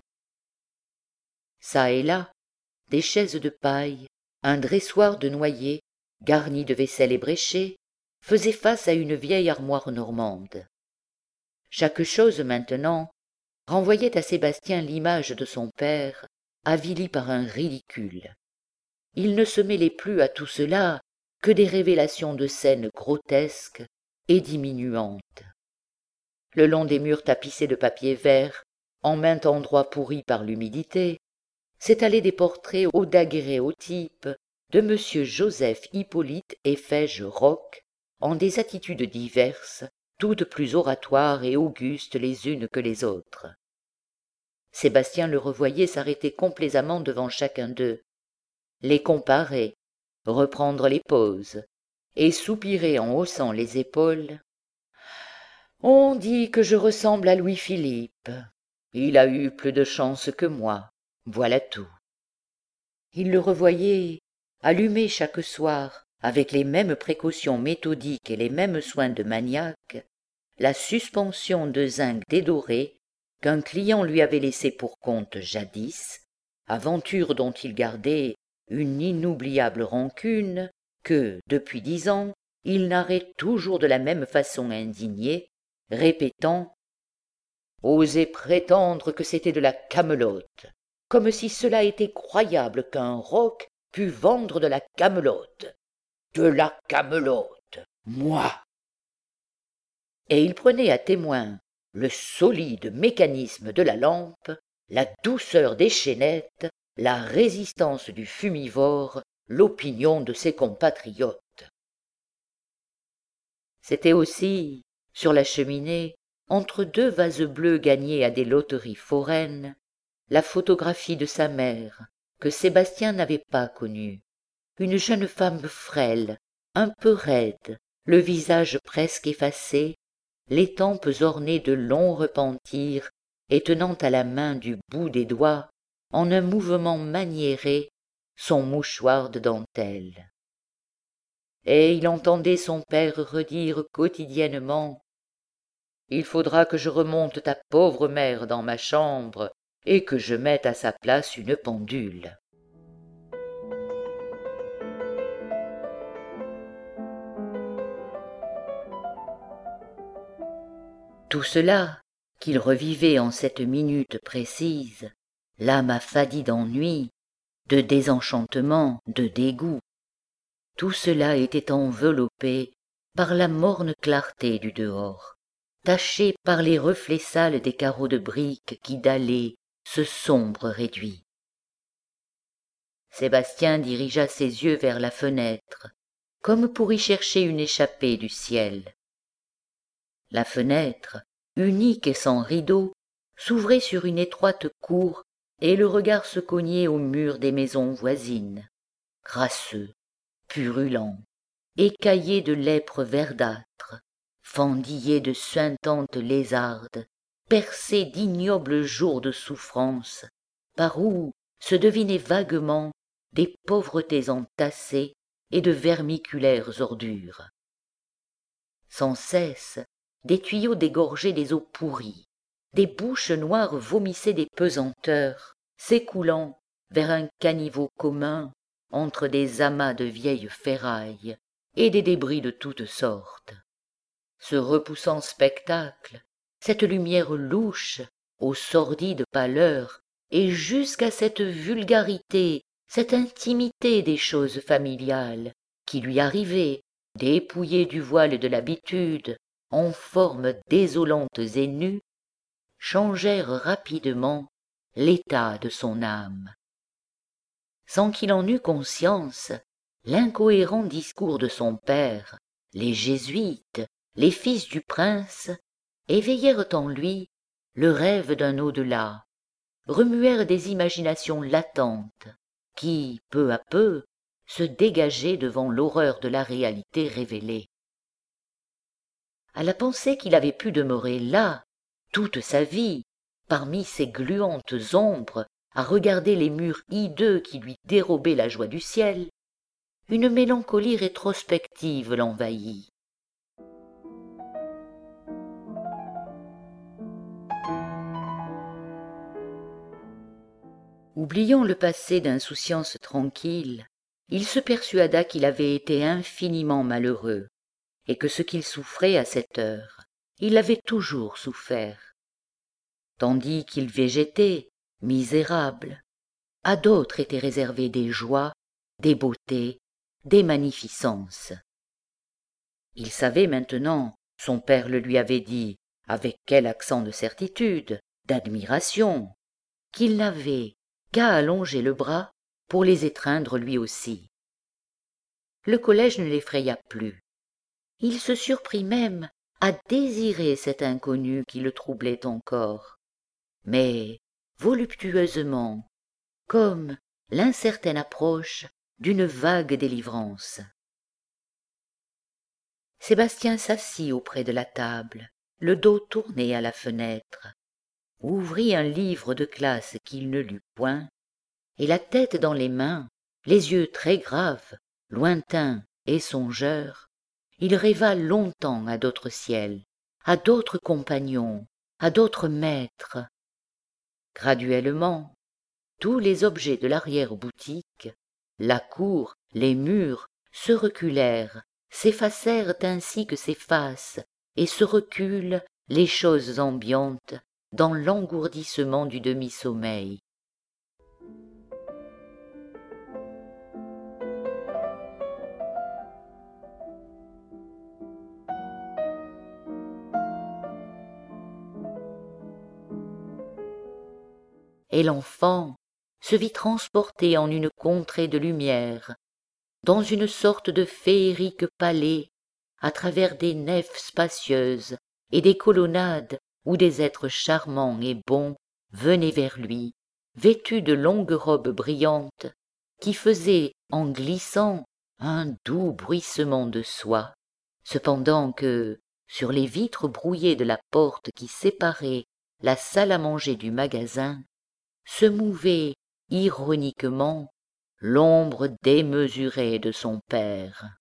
Çà et là, des chaises de paille, un dressoir de noyer, garni de vaisselle ébréchée, faisaient face à une vieille armoire normande. Chaque chose maintenant renvoyait à Sébastien l'image de son père, avili par un ridicule. Il ne se mêlait plus à tout cela que des révélations de scènes grotesques et diminuantes. Le long des murs tapissés de papier vert, en maint endroit pourris par l'humidité, s'étalaient des portraits au daguerréotype de M. Joseph Hippolyte Eiphège Roch, en des attitudes diverses, toutes plus oratoires et augustes les unes que les autres. Sébastien le revoyait s'arrêter complaisamment devant chacun d'eux, les comparer, reprendre les poses, et soupirer en haussant les épaules. « On dit que je ressemble à Louis-Philippe. Il a eu plus de chance que moi, voilà tout. » Il le revoyait, allumé chaque soir, avec les mêmes précautions méthodiques et les mêmes soins de maniaque, la suspension de zinc dédoré qu'un client lui avait laissé pour compte jadis, aventure dont il gardait une inoubliable rancune, que, depuis dix ans, il narrait toujours de la même façon indignée, répétant « Oser prétendre que c'était de la camelote, comme si cela était croyable qu'un roc pût vendre de la camelote. De la camelote, moi ! et il prenait à témoin le solide mécanisme de la lampe, la douceur des chaînettes, la résistance du fumivore, l'opinion de ses compatriotes. C'était aussi, sur la cheminée, entre deux vases bleus gagnés à des loteries foraines, la photographie de sa mère, que Sébastien n'avait pas connue, une jeune femme frêle, un peu raide, le visage presque effacé, les tempes ornées de longs repentirs et tenant à la main du bout des doigts, en un mouvement maniéré, son mouchoir de dentelle. Et il entendait son père redire quotidiennement « Il faudra que je remonte ta pauvre mère dans ma chambre et que je mette à sa place une pendule. » Tout cela, qu'il revivait en cette minute précise, l'âme affadie d'ennui, de désenchantement, de dégoût, tout cela était enveloppé par la morne clarté du dehors, taché par les reflets sales des carreaux de briques qui dallaient ce sombre réduit. Sébastien dirigea ses yeux vers la fenêtre, comme pour y chercher une échappée du ciel. La fenêtre, unique et sans rideau, s'ouvrait sur une étroite cour et le regard se cognait aux murs des maisons voisines, crasseux, purulents, écaillés de lèpre verdâtre, fendillés de suintantes lézardes, percés d'ignobles jours de souffrance, par où se devinaient vaguement des pauvretés entassées et de vermiculaires ordures. Sans cesse, des tuyaux dégorgeaient des eaux pourries, des bouches noires vomissaient des pesanteurs, s'écoulant vers un caniveau commun entre des amas de vieilles ferrailles et des débris de toutes sortes. Ce repoussant spectacle, cette lumière louche, aux sordides pâleurs, et jusqu'à cette vulgarité, cette intimité des choses familiales, qui lui arrivaient, dépouillées du voile de l'habitude, en formes désolantes et nues, changèrent rapidement l'état de son âme. Sans qu'il en eût conscience, l'incohérent discours de son père, les jésuites, les fils du prince, éveillèrent en lui le rêve d'un au-delà, remuèrent des imaginations latentes, qui, peu à peu, se dégageaient devant l'horreur de la réalité révélée. À la pensée qu'il avait pu demeurer là, toute sa vie, parmi ces gluantes ombres, à regarder les murs hideux qui lui dérobaient la joie du ciel, une mélancolie rétrospective l'envahit. Oubliant le passé d'insouciance tranquille, il se persuada qu'il avait été infiniment malheureux, et que ce qu'il souffrait à cette heure, il l'avait toujours souffert. Tandis qu'il végétait, misérable, à d'autres étaient réservées des joies, des beautés, des magnificences. Il savait maintenant, son père le lui avait dit, avec quel accent de certitude, d'admiration, qu'il n'avait qu'à allonger le bras pour les étreindre lui aussi. Le collège ne l'effraya plus. Il se surprit même à désirer cet inconnu qui le troublait encore, mais voluptueusement, comme l'incertaine approche d'une vague délivrance. Sébastien s'assit auprès de la table, le dos tourné à la fenêtre, ouvrit un livre de classe qu'il ne lut point, et la tête dans les mains, les yeux très graves, lointains et songeurs, il rêva longtemps à d'autres ciels, à d'autres compagnons, à d'autres maîtres. Graduellement, tous les objets de l'arrière-boutique, la cour, les murs, se reculèrent, s'effacèrent ainsi que s'effacent et se reculent les choses ambiantes dans l'engourdissement du demi-sommeil. et l'enfant se vit transporté en une contrée de lumière, dans une sorte de féerique palais, à travers des nefs spacieuses et des colonnades où des êtres charmants et bons venaient vers lui, vêtus de longues robes brillantes, qui faisaient, en glissant, un doux bruissement de soie, cependant que, sur les vitres brouillées de la porte qui séparait la salle à manger du magasin, se mouvait ironiquement l'ombre démesurée de son père.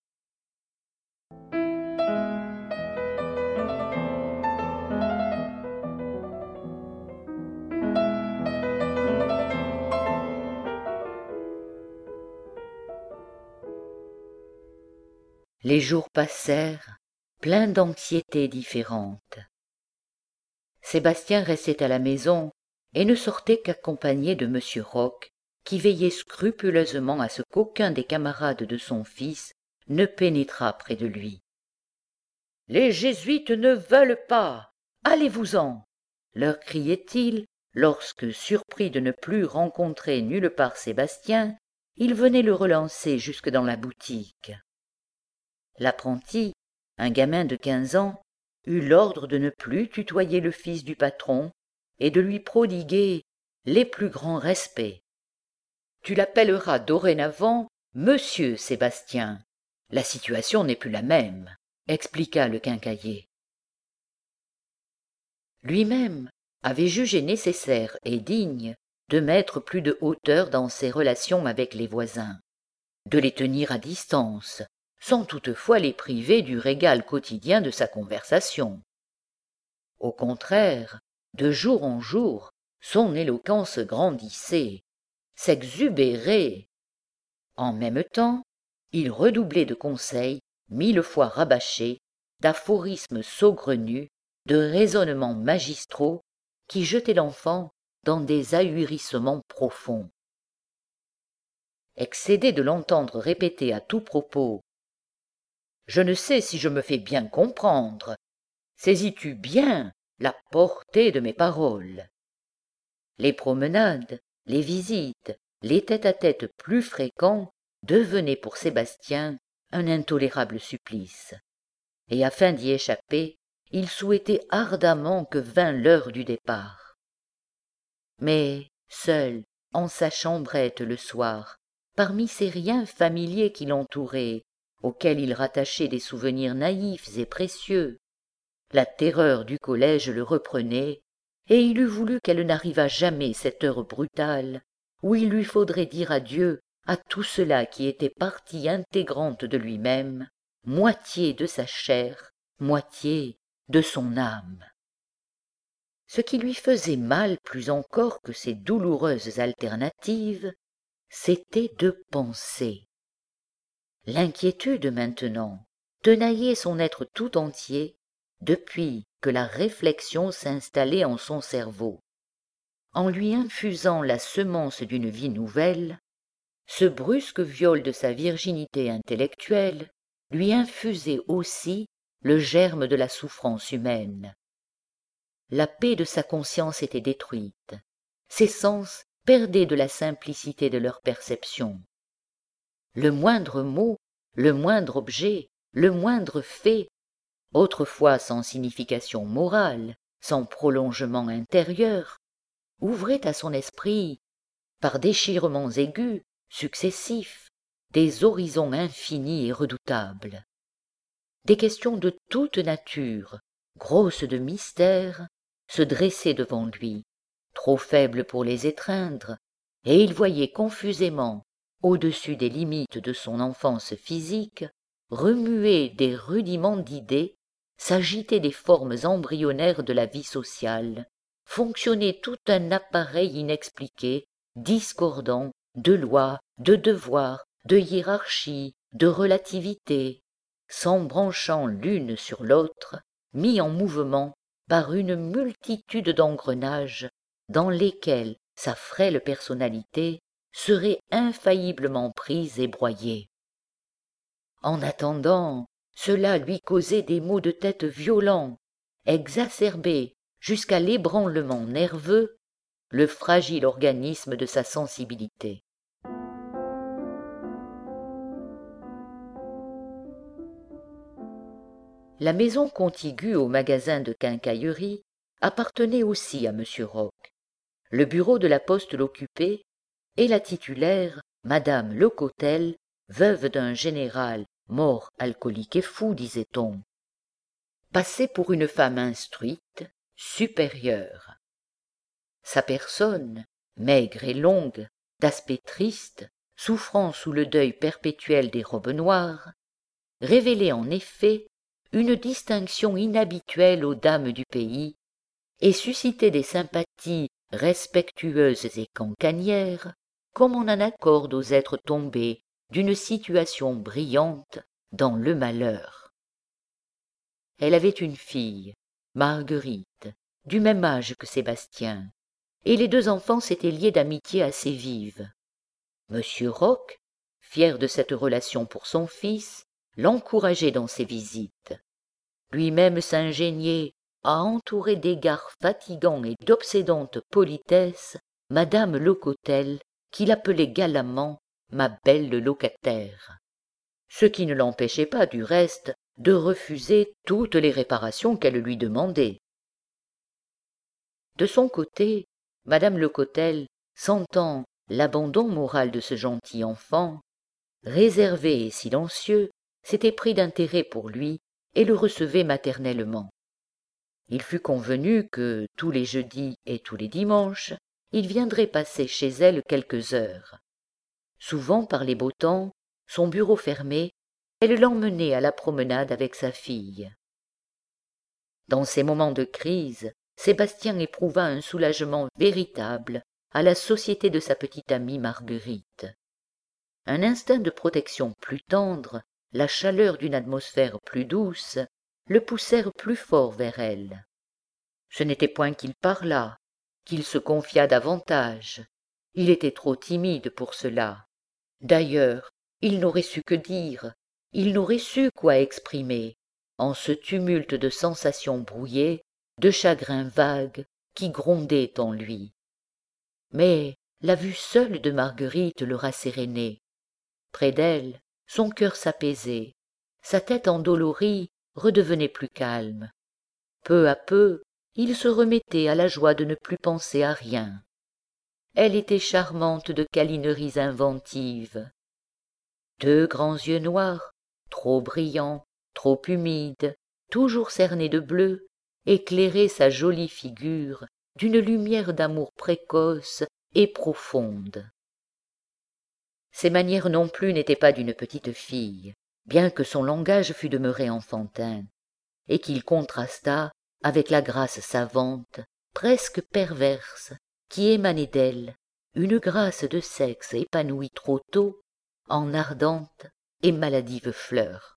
Les jours passèrent, pleins d'anxiétés différentes. Sébastien restait à la maison et ne sortait qu'accompagné de monsieur Roch, qui veillait scrupuleusement à ce qu'aucun des camarades de son fils ne pénétrât près de lui. « Les jésuites ne veulent pas, allez-vous-en » leur criait-il lorsque, surpris de ne plus rencontrer nulle part Sébastien, il venait le relancer jusque dans la boutique. L'apprenti, un gamin de quinze ans, eut l'ordre de ne plus tutoyer le fils du patron et de lui prodiguer les plus grands respects. « Tu l'appelleras dorénavant Monsieur Sébastien. La situation n'est plus la même, » expliqua le quincaillier. Lui-même avait jugé nécessaire et digne de mettre plus de hauteur dans ses relations avec les voisins, de les tenir à distance, sans toutefois les priver du régal quotidien de sa conversation. Au contraire, de jour en jour, son éloquence grandissait, s'exubérait. En même temps, il redoublait de conseils mille fois rabâchés, d'aphorismes saugrenus, de raisonnements magistraux qui jetaient l'enfant dans des ahurissements profonds. Excédé de l'entendre répéter à tout propos « Je ne sais si je me fais bien comprendre. Saisis-tu bien la portée de mes paroles ?» Les promenades, les visites, les tête-à-tête plus fréquents devenaient pour Sébastien un intolérable supplice, et afin d'y échapper, il souhaitait ardemment que vînt l'heure du départ. Mais, seul, en sa chambrette le soir, parmi ces riens familiers qui l'entouraient, auxquels il rattachait des souvenirs naïfs et précieux, la terreur du collège le reprenait, et il eût voulu qu'elle n'arrivât jamais cette heure brutale où il lui faudrait dire adieu à tout cela qui était partie intégrante de lui-même, moitié de sa chair, moitié de son âme. Ce qui lui faisait mal plus encore que ces douloureuses alternatives, c'était de penser. L'inquiétude maintenant tenaillait son être tout entier depuis que la réflexion s'installait en son cerveau. En lui infusant la semence d'une vie nouvelle, ce brusque viol de sa virginité intellectuelle lui infusait aussi le germe de la souffrance humaine. La paix de sa conscience était détruite, ses sens perdaient de la simplicité de leur perception. Le moindre mot, le moindre objet, le moindre fait, autrefois sans signification morale, sans prolongement intérieur, ouvrait à son esprit, par déchirements aigus, successifs, des horizons infinis et redoutables. Des questions de toute nature, grosses de mystère, se dressaient devant lui, trop faibles pour les étreindre, et il voyait confusément, au-dessus des limites de son enfance physique, remuer des rudiments d'idées, s'agiter des formes embryonnaires de la vie sociale, fonctionner tout un appareil inexpliqué, discordant, de lois, de devoirs, de hiérarchie, de relativité, s'embranchant l'une sur l'autre, mis en mouvement par une multitude d'engrenages dans lesquels sa frêle personnalité serait infailliblement prise et broyée. En attendant, cela lui causait des maux de tête violents, exacerbés jusqu'à l'ébranlement nerveux, le fragile organisme de sa sensibilité. La maison contiguë au magasin de quincaillerie appartenait aussi à Monsieur Roch. Le bureau de la poste l'occupait, et la titulaire, Madame Lecotel, veuve d'un général mort alcoolique et fou, disait-on, passait pour une femme instruite, supérieure. Sa personne, maigre et longue, d'aspect triste, souffrant sous le deuil perpétuel des robes noires, révélait en effet une distinction inhabituelle aux dames du pays et suscitait des sympathies respectueuses et cancanières, comme on en accorde aux êtres tombés d'une situation brillante dans le malheur. Elle avait une fille, Marguerite, du même âge que Sébastien, et les deux enfants s'étaient liés d'amitié assez vive. Monsieur Roch, fier de cette relation pour son fils, l'encourageait dans ses visites. Lui-même s'ingéniait à entourer d'égards fatigants et d'obsédantes politesses Madame Lecotel, qu'il appelait galamment ma belle locataire, ce qui ne l'empêchait pas, du reste, de refuser toutes les réparations qu'elle lui demandait. De son côté, Madame Lecotel, sentant l'abandon moral de ce gentil enfant, réservé et silencieux, s'était pris d'intérêt pour lui et le recevait maternellement. Il fut convenu que, tous les jeudis et tous les dimanches, il viendrait passer chez elle quelques heures. Souvent, par les beaux temps, son bureau fermé, elle l'emmenait à la promenade avec sa fille. Dans ces moments de crise, Sébastien éprouva un soulagement véritable à la société de sa petite amie Marguerite. Un instinct de protection plus tendre, la chaleur d'une atmosphère plus douce, le poussèrent plus fort vers elle. Ce n'était point qu'il parlât, qu'il se confiât davantage. Il était trop timide pour cela. D'ailleurs, il n'aurait su que dire, il n'aurait su quoi exprimer, en ce tumulte de sensations brouillées, de chagrins vagues qui grondaient en lui. Mais la vue seule de Marguerite le rassérénait. Près d'elle, son cœur s'apaisait, sa tête endolorie redevenait plus calme. Peu à peu, il se remettait à la joie de ne plus penser à rien. Elle était charmante de câlineries inventives. Deux grands yeux noirs, trop brillants, trop humides, toujours cernés de bleu, éclairaient sa jolie figure d'une lumière d'amour précoce et profonde. Ses manières non plus n'étaient pas d'une petite fille, bien que son langage fût demeuré enfantin, et qu'il contrastât avec la grâce savante, presque perverse, qui émanait d'elle, une grâce de sexe épanouie trop tôt, en ardente et maladive fleur.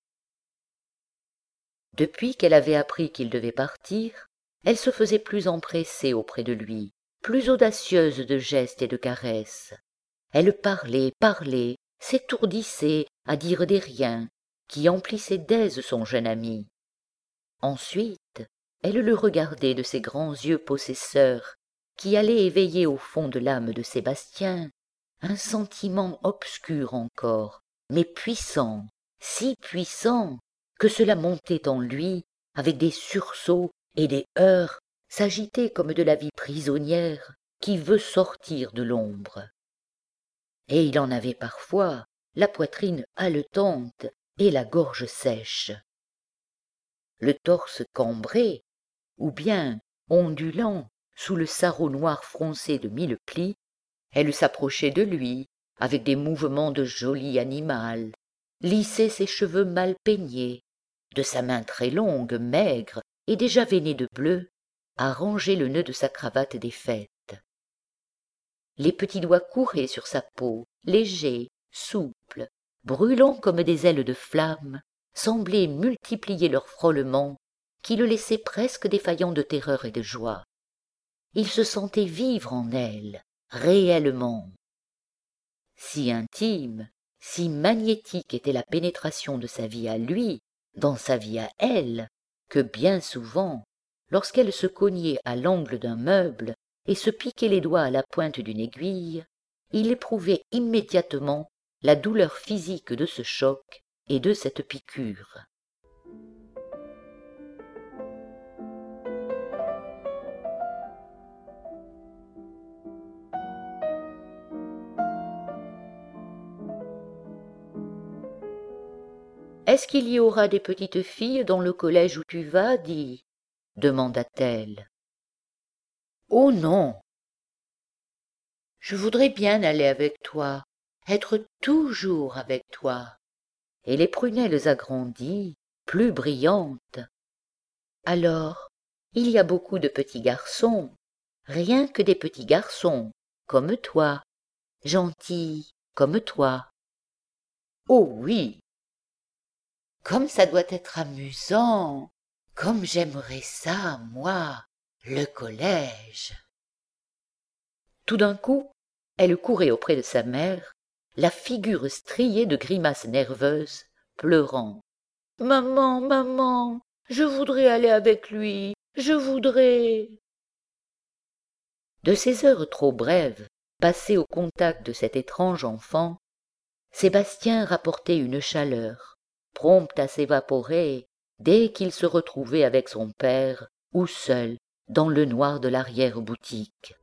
Depuis qu'elle avait appris qu'il devait partir, elle se faisait plus empressée auprès de lui, plus audacieuse de gestes et de caresses. Elle parlait, parlait, s'étourdissait à dire des riens, qui emplissaient d'aise son jeune ami. Ensuite, elle le regardait de ses grands yeux possesseurs, qui allaient éveiller au fond de l'âme de Sébastien un sentiment obscur encore, mais puissant, si puissant, que cela montait en lui avec des sursauts et des heurts, s'agitait comme de la vie prisonnière qui veut sortir de l'ombre. Et il en avait parfois la poitrine haletante et la gorge sèche. Le torse cambré, ou bien ondulant sous le sarrau noir froncé de mille plis, elle s'approchait de lui avec des mouvements de joli animal, lissait ses cheveux mal peignés, de sa main très longue, maigre et déjà veinée de bleu, arrangeait le nœud de sa cravate défaite. Les petits doigts couraient sur sa peau, légers, souples, brûlants comme des ailes de flamme, semblaient multiplier leur frôlement, qui le laissait presque défaillant de terreur et de joie. Il se sentait vivre en elle, réellement. Si intime, si magnétique était la pénétration de sa vie à lui, dans sa vie à elle, que bien souvent, lorsqu'elle se cognait à l'angle d'un meuble, et se piquer les doigts à la pointe d'une aiguille, il éprouvait immédiatement la douleur physique de ce choc et de cette piqûre. « Est-ce qu'il y aura des petites filles dans le collège où tu vas, dis ?» demanda-t-elle. « Oh non ! Je voudrais bien aller avec toi, être toujours avec toi. » Et les prunelles agrandies, plus brillantes. « Alors, il y a beaucoup de petits garçons, rien que des petits garçons, comme toi, gentils comme toi. »« Oh oui ! Comme ça doit être amusant, comme j'aimerais ça, moi, le collège. » Tout d'un coup, elle courait auprès de sa mère, la figure striée de grimaces nerveuses, pleurant. « Maman, maman, je voudrais aller avec lui, je voudrais. » De ces heures trop brèves, passées au contact de cet étrange enfant, Sébastien rapportait une chaleur, prompte à s'évaporer dès qu'il se retrouvait avec son père ou seul dans le noir de l'arrière-boutique.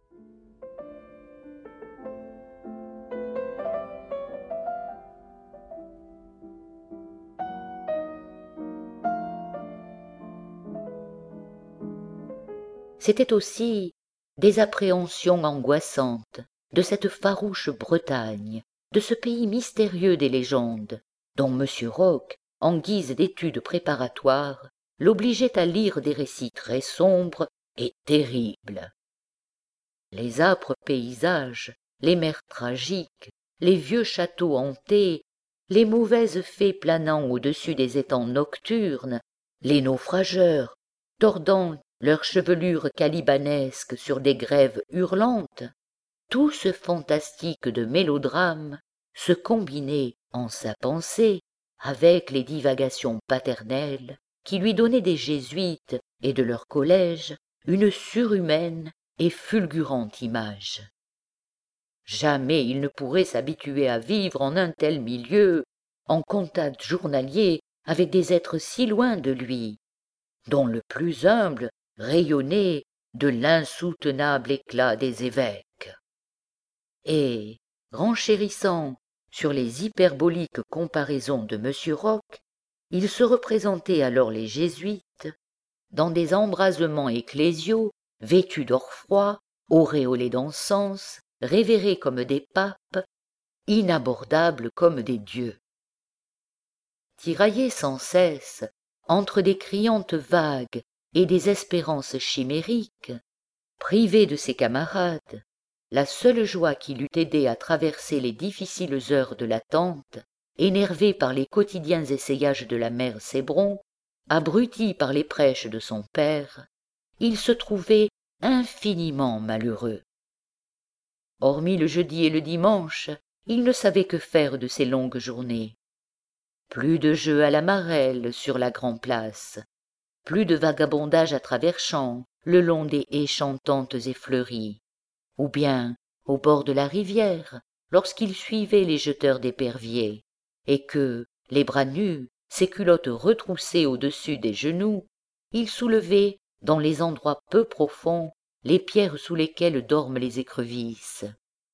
C'était aussi des appréhensions angoissantes de cette farouche Bretagne, de ce pays mystérieux des légendes, dont Monsieur Roch, en guise d'étude préparatoire, l'obligeait à lire des récits très sombres et terribles. Les âpres paysages, les mers tragiques, les vieux châteaux hantés, les mauvaises fées planant au-dessus des étangs nocturnes, les naufrageurs, tordant leurs chevelures calibanesques sur des grèves hurlantes, tout ce fantastique de mélodrame se combinait en sa pensée avec les divagations paternelles qui lui donnaient des jésuites et de leur collège une surhumaine et fulgurante image. Jamais il ne pourrait s'habituer à vivre en un tel milieu, en contact journalier avec des êtres si loin de lui, dont le plus humble rayonnait de l'insoutenable éclat des évêques. Et, renchérissant sur les hyperboliques comparaisons de Monsieur Roch, il se représentait alors les jésuites dans des embrasements ecclésiaux, vêtus d'or froid, auréolés d'encens, révérés comme des papes, inabordables comme des dieux. Tiraillés sans cesse entre des criantes vagues et des espérances chimériques, privé de ses camarades, la seule joie qui l'eût aidé à traverser les difficiles heures de l'attente, énervé par les quotidiens essayages de la mère Cébron, abruti par les prêches de son père, il se trouvait infiniment malheureux. Hormis le jeudi et le dimanche, il ne savait que faire de ces longues journées. Plus de jeux à la marelle sur la grand-place, plus de vagabondage à travers champs, le long des haies chantantes et fleuries, ou bien au bord de la rivière, lorsqu'il suivait les jeteurs d'éperviers, et que, les bras nus, ses culottes retroussées au-dessus des genoux, il soulevait, dans les endroits peu profonds, les pierres sous lesquelles dorment les écrevisses.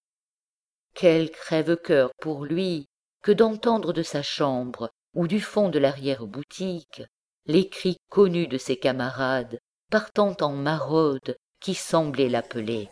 Quel crève-cœur pour lui que d'entendre de sa chambre ou du fond de l'arrière-boutique les cris connus de ses camarades partant en maraude qui semblaient l'appeler.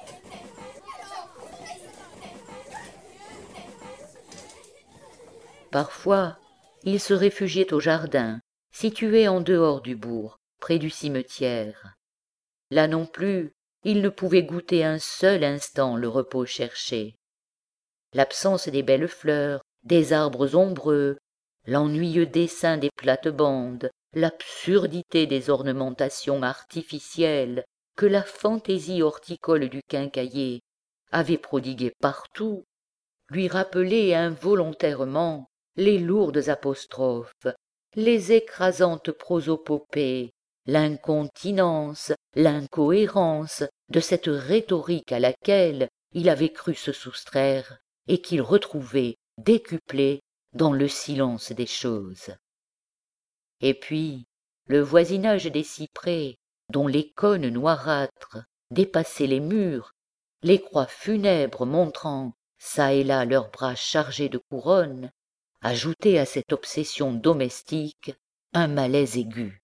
Parfois, il se réfugiait au jardin, situé en dehors du bourg, près du cimetière. Là non plus, il ne pouvait goûter un seul instant le repos cherché. L'absence des belles fleurs, des arbres ombreux, l'ennuyeux dessin des plates-bandes, l'absurdité des ornementations artificielles que la fantaisie horticole du quincaillier avait prodiguées partout, lui rappelaient involontairement les lourdes apostrophes, les écrasantes prosopopées, l'incontinence, l'incohérence, de cette rhétorique à laquelle il avait cru se soustraire et qu'il retrouvait décuplée dans le silence des choses. Et puis, le voisinage des cyprès, dont les cônes noirâtres dépassaient les murs, les croix funèbres montrant çà et là leurs bras chargés de couronnes, ajoutait à cette obsession domestique un malaise aigu.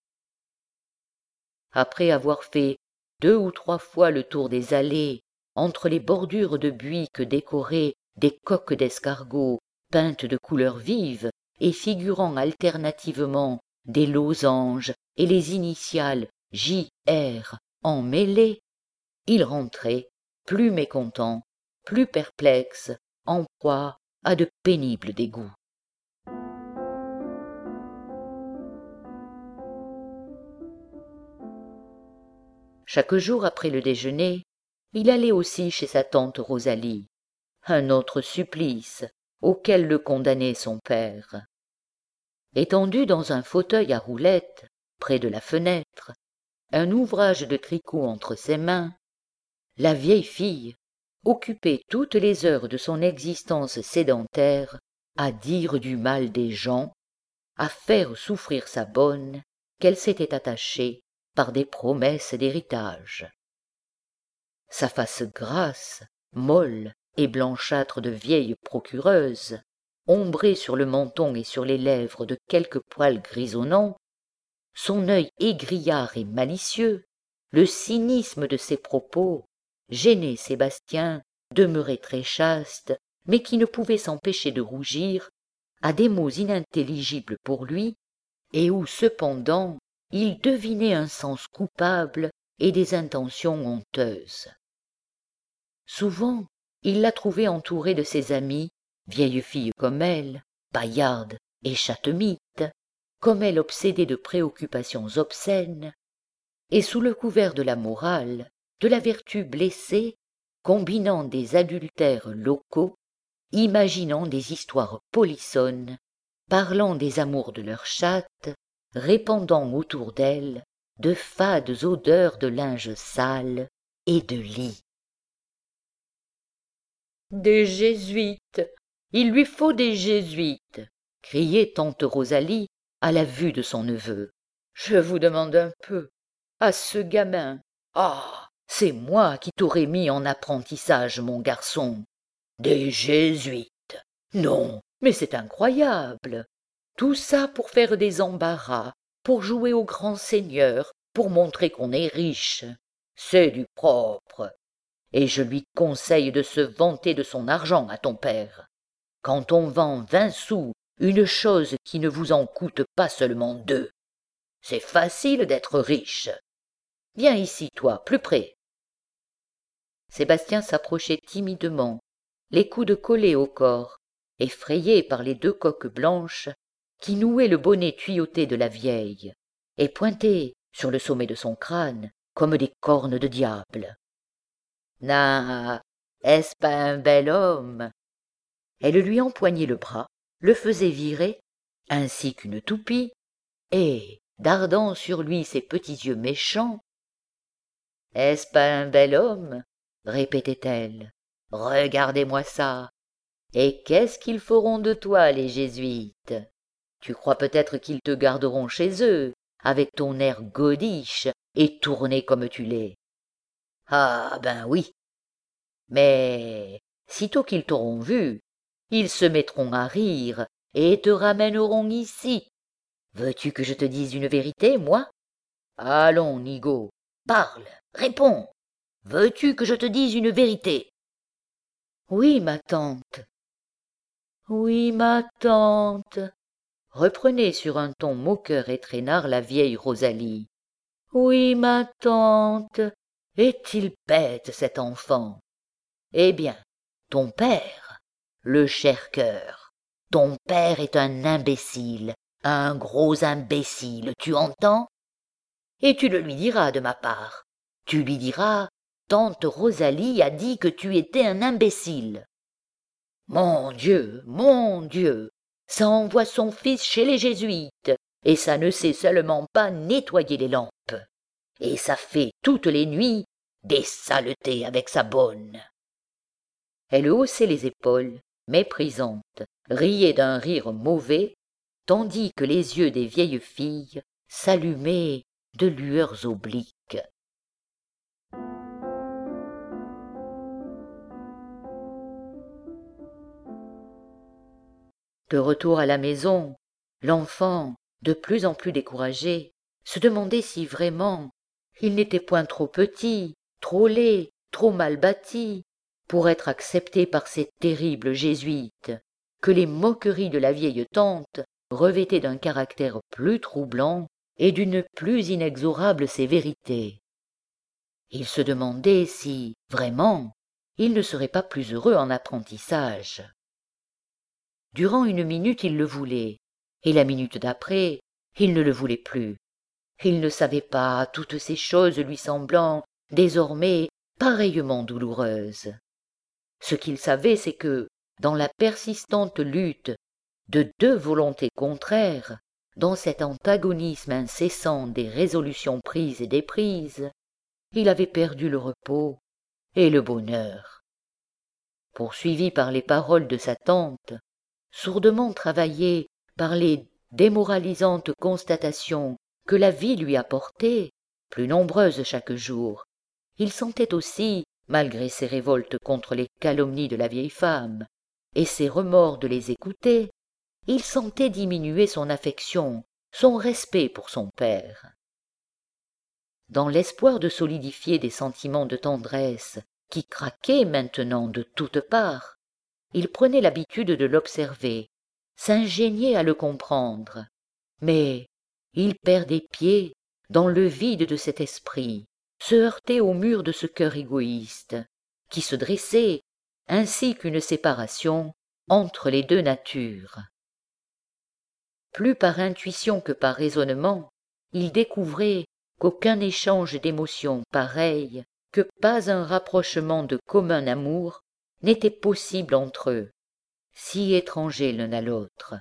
Après avoir fait deux ou trois fois le tour des allées, entre les bordures de buis que décoraient des coques d'escargots peintes de couleurs vives et figurant alternativement des losanges et les initiales J R emmêlées, il rentrait, plus mécontent, plus perplexe, en proie à de pénibles dégoûts. Chaque jour après le déjeuner, il allait aussi chez sa tante Rosalie, un autre supplice auquel le condamnait son père. Étendu dans un fauteuil à roulettes, près de la fenêtre, un ouvrage de tricot entre ses mains, la vieille fille occupait toutes les heures de son existence sédentaire à dire du mal des gens, à faire souffrir sa bonne qu'elle s'était attachée par des promesses d'héritage. Sa face grasse, molle et blanchâtre de vieille procureuse, ombrée sur le menton et sur les lèvres de quelques poils grisonnants, son œil égrillard et malicieux, le cynisme de ses propos, gênaient Sébastien, demeuré très chaste, mais qui ne pouvait s'empêcher de rougir à des mots inintelligibles pour lui, et où cependant il devinait un sens coupable et des intentions honteuses. Souvent, il la trouvait entourée de ses amies, vieilles filles comme elle, paillardes et chattemites, comme elle obsédée de préoccupations obscènes, et sous le couvert de la morale, de la vertu blessée, combinant des adultères locaux, imaginant des histoires polissonnes, parlant des amours de leurs chattes, répandant autour d'elles de fades odeurs de linge sale et de lit. Des jésuites, il lui faut des jésuites, criait tante Rosalie à la vue de son neveu. Je vous demande un peu, à ce gamin. Ah, c'est moi qui t'aurais mis en apprentissage, mon garçon. Des jésuites. Non, mais c'est incroyable. Tout ça pour faire des embarras, pour jouer au grand seigneur, pour montrer qu'on est riche. C'est du propre. Et je lui conseille de se vanter de son argent à ton père. Quand on vend vingt sous une chose qui ne vous en coûte pas seulement deux, c'est facile d'être riche. Viens ici, toi, plus près. Sébastien s'approchait timidement, les coudes collés au corps, effrayé par les deux coques blanches qui nouaient le bonnet tuyauté de la vieille, et pointaient sur le sommet de son crâne comme des cornes de diable. Na, est-ce pas un bel homme? Elle lui empoignait le bras, le faisait virer, ainsi qu'une toupie, et, dardant sur lui ses petits yeux méchants, « Est-ce pas un bel homme ?» répétait-elle. « Regardez-moi ça. Et qu'est-ce qu'ils feront de toi, les jésuites? Tu crois peut-être qu'ils te garderont chez eux, avec ton air godiche et tourné comme tu l'es. Ah ben oui. Mais sitôt qu'ils t'auront vu, ils se mettront à rire et te ramèneront ici. Veux-tu que je te dise une vérité, moi? Allons, nigaud, parle, réponds. Veux-tu que je te dise une vérité? Oui, ma tante. Oui, ma tante, reprenait sur un ton moqueur et traînard la vieille Rosalie. Oui, ma tante, est-il bête, cet enfant? Eh bien, ton père, le cher cœur, ton père est un imbécile, un gros imbécile, tu entends? Et tu le lui diras de ma part. Tu lui diras, tante Rosalie a dit que tu étais un imbécile. Mon Dieu, mon Dieu, ça envoie son fils chez les jésuites, et ça ne sait seulement pas nettoyer les lampes. Et ça fait toutes les nuits des saletés avec sa bonne. Elle haussait les épaules, méprisante, riait d'un rire mauvais, tandis que les yeux des vieilles filles s'allumaient de lueurs obliques. De retour à la maison, l'enfant, de plus en plus découragé, se demandait si vraiment il n'était point trop petit, trop laid, trop mal bâti, pour être accepté par ces terribles jésuites, que les moqueries de la vieille tante revêtaient d'un caractère plus troublant et d'une plus inexorable sévérité. Il se demandait si, vraiment, il ne serait pas plus heureux en apprentissage. Durant une minute il le voulait, et la minute d'après, il ne le voulait plus. Il ne savait pas, toutes ces choses lui semblant désormais pareillement douloureuses. Ce qu'il savait, c'est que, dans la persistante lutte de deux volontés contraires, dans cet antagonisme incessant des résolutions prises et déprises, il avait perdu le repos et le bonheur. Poursuivi par les paroles de sa tante, sourdement travaillé par les démoralisantes constatations que la vie lui apportait, plus nombreuses chaque jour, il sentait aussi, malgré ses révoltes contre les calomnies de la vieille femme, et ses remords de les écouter, il sentait diminuer son affection, son respect pour son père. Dans l'espoir de solidifier des sentiments de tendresse qui craquaient maintenant de toutes parts, il prenait l'habitude de l'observer, s'ingéniait à le comprendre, mais il perdait pied dans le vide de cet esprit, se heurtait au mur de ce cœur égoïste, qui se dressait, ainsi qu'une séparation, entre les deux natures. Plus par intuition que par raisonnement, il découvrait qu'aucun échange d'émotions pareilles, que pas un rapprochement de commun amour n'était possible entre eux, si étrangers l'un à l'autre.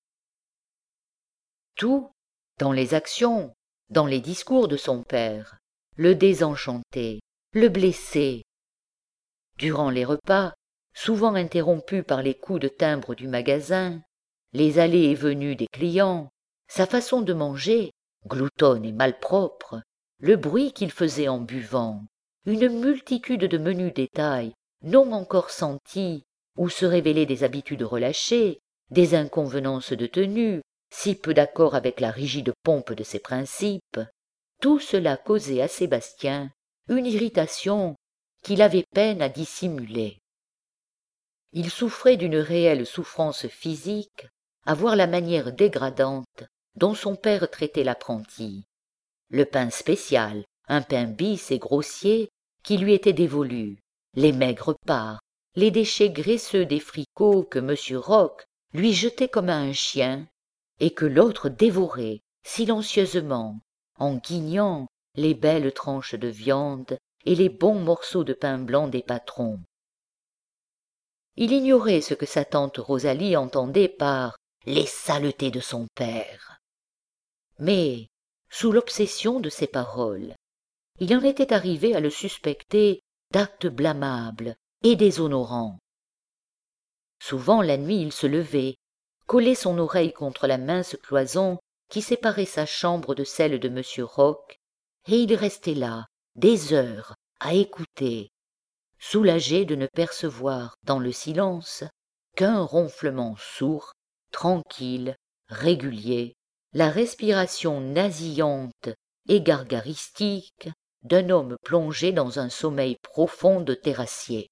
Tout, dans les actions, dans les discours de son père, le désenchantait, le blessait. Durant les repas, souvent interrompus par les coups de timbre du magasin, les allées et venues des clients, sa façon de manger, gloutonne et malpropre, le bruit qu'il faisait en buvant, une multitude de menus détails non encore sentis, où se révélaient des habitudes relâchées, des inconvenances de tenue, si peu d'accord avec la rigide pompe de ses principes, tout cela causait à Sébastien une irritation qu'il avait peine à dissimuler. Il souffrait d'une réelle souffrance physique à voir la manière dégradante dont son père traitait l'apprenti. Le pain spécial, un pain bis et grossier, qui lui était dévolu, les maigres parts, les déchets graisseux des fricots que M. Roch lui jetait comme à un chien, et que l'autre dévorait silencieusement, en guignant les belles tranches de viande et les bons morceaux de pain blanc des patrons. Il ignorait ce que sa tante Rosalie entendait par « les saletés de son père ». Mais, sous l'obsession de ces paroles, il en était arrivé à le suspecter d'actes blâmables et déshonorants. Souvent la nuit il se levait, collait son oreille contre la mince cloison qui séparait sa chambre de celle de M. Roch, et il restait là, des heures, à écouter, soulagé de ne percevoir dans le silence qu'un ronflement sourd, tranquille, régulier, la respiration nasillante et gargaristique d'un homme plongé dans un sommeil profond de terrassier.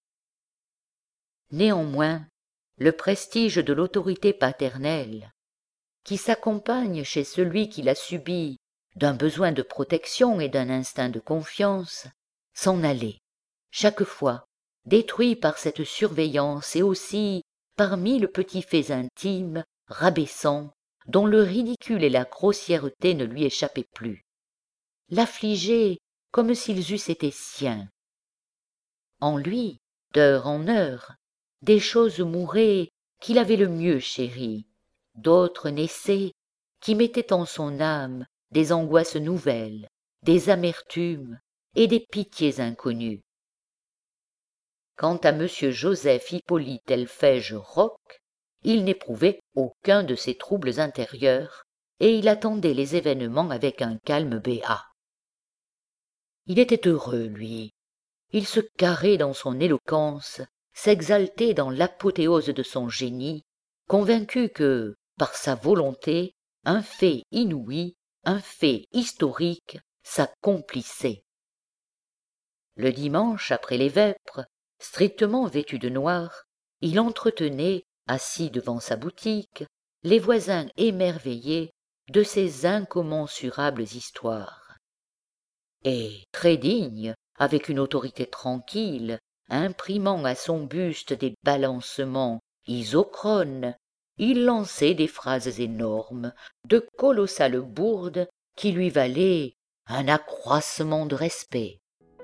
Néanmoins, le prestige de l'autorité paternelle, qui s'accompagne chez celui qui l'a subi d'un besoin de protection et d'un instinct de confiance, s'en allait, chaque fois, détruit par cette surveillance et aussi par mille petits faits intimes, rabaissants, dont le ridicule et la grossièreté ne lui échappaient plus. L'affligeaient comme s'ils eussent été siens. En lui, d'heure en heure, des choses mouraient qu'il avait le mieux chéries, d'autres naissaient qui mettaient en son âme des angoisses nouvelles, des amertumes, et des pitiés inconnues. Quant à M. Joseph Hippolyte Elphège Roch, il n'éprouvait aucun de ces troubles intérieurs, et il attendait les événements avec un calme béat. Il était heureux, lui. Il se carrait dans son éloquence, s'exaltait dans l'apothéose de son génie, convaincu que, par sa volonté, un fait inouï, un fait historique, s'accomplissait. Le dimanche, après les vêpres, strictement vêtu de noir, il entretenait, assis devant sa boutique, les voisins émerveillés de ces incommensurables histoires. Et, très digne, avec une autorité tranquille, imprimant à son buste des balancements isochrones, il lançait des phrases énormes, de colossales bourdes qui lui valaient un accroissement de respect.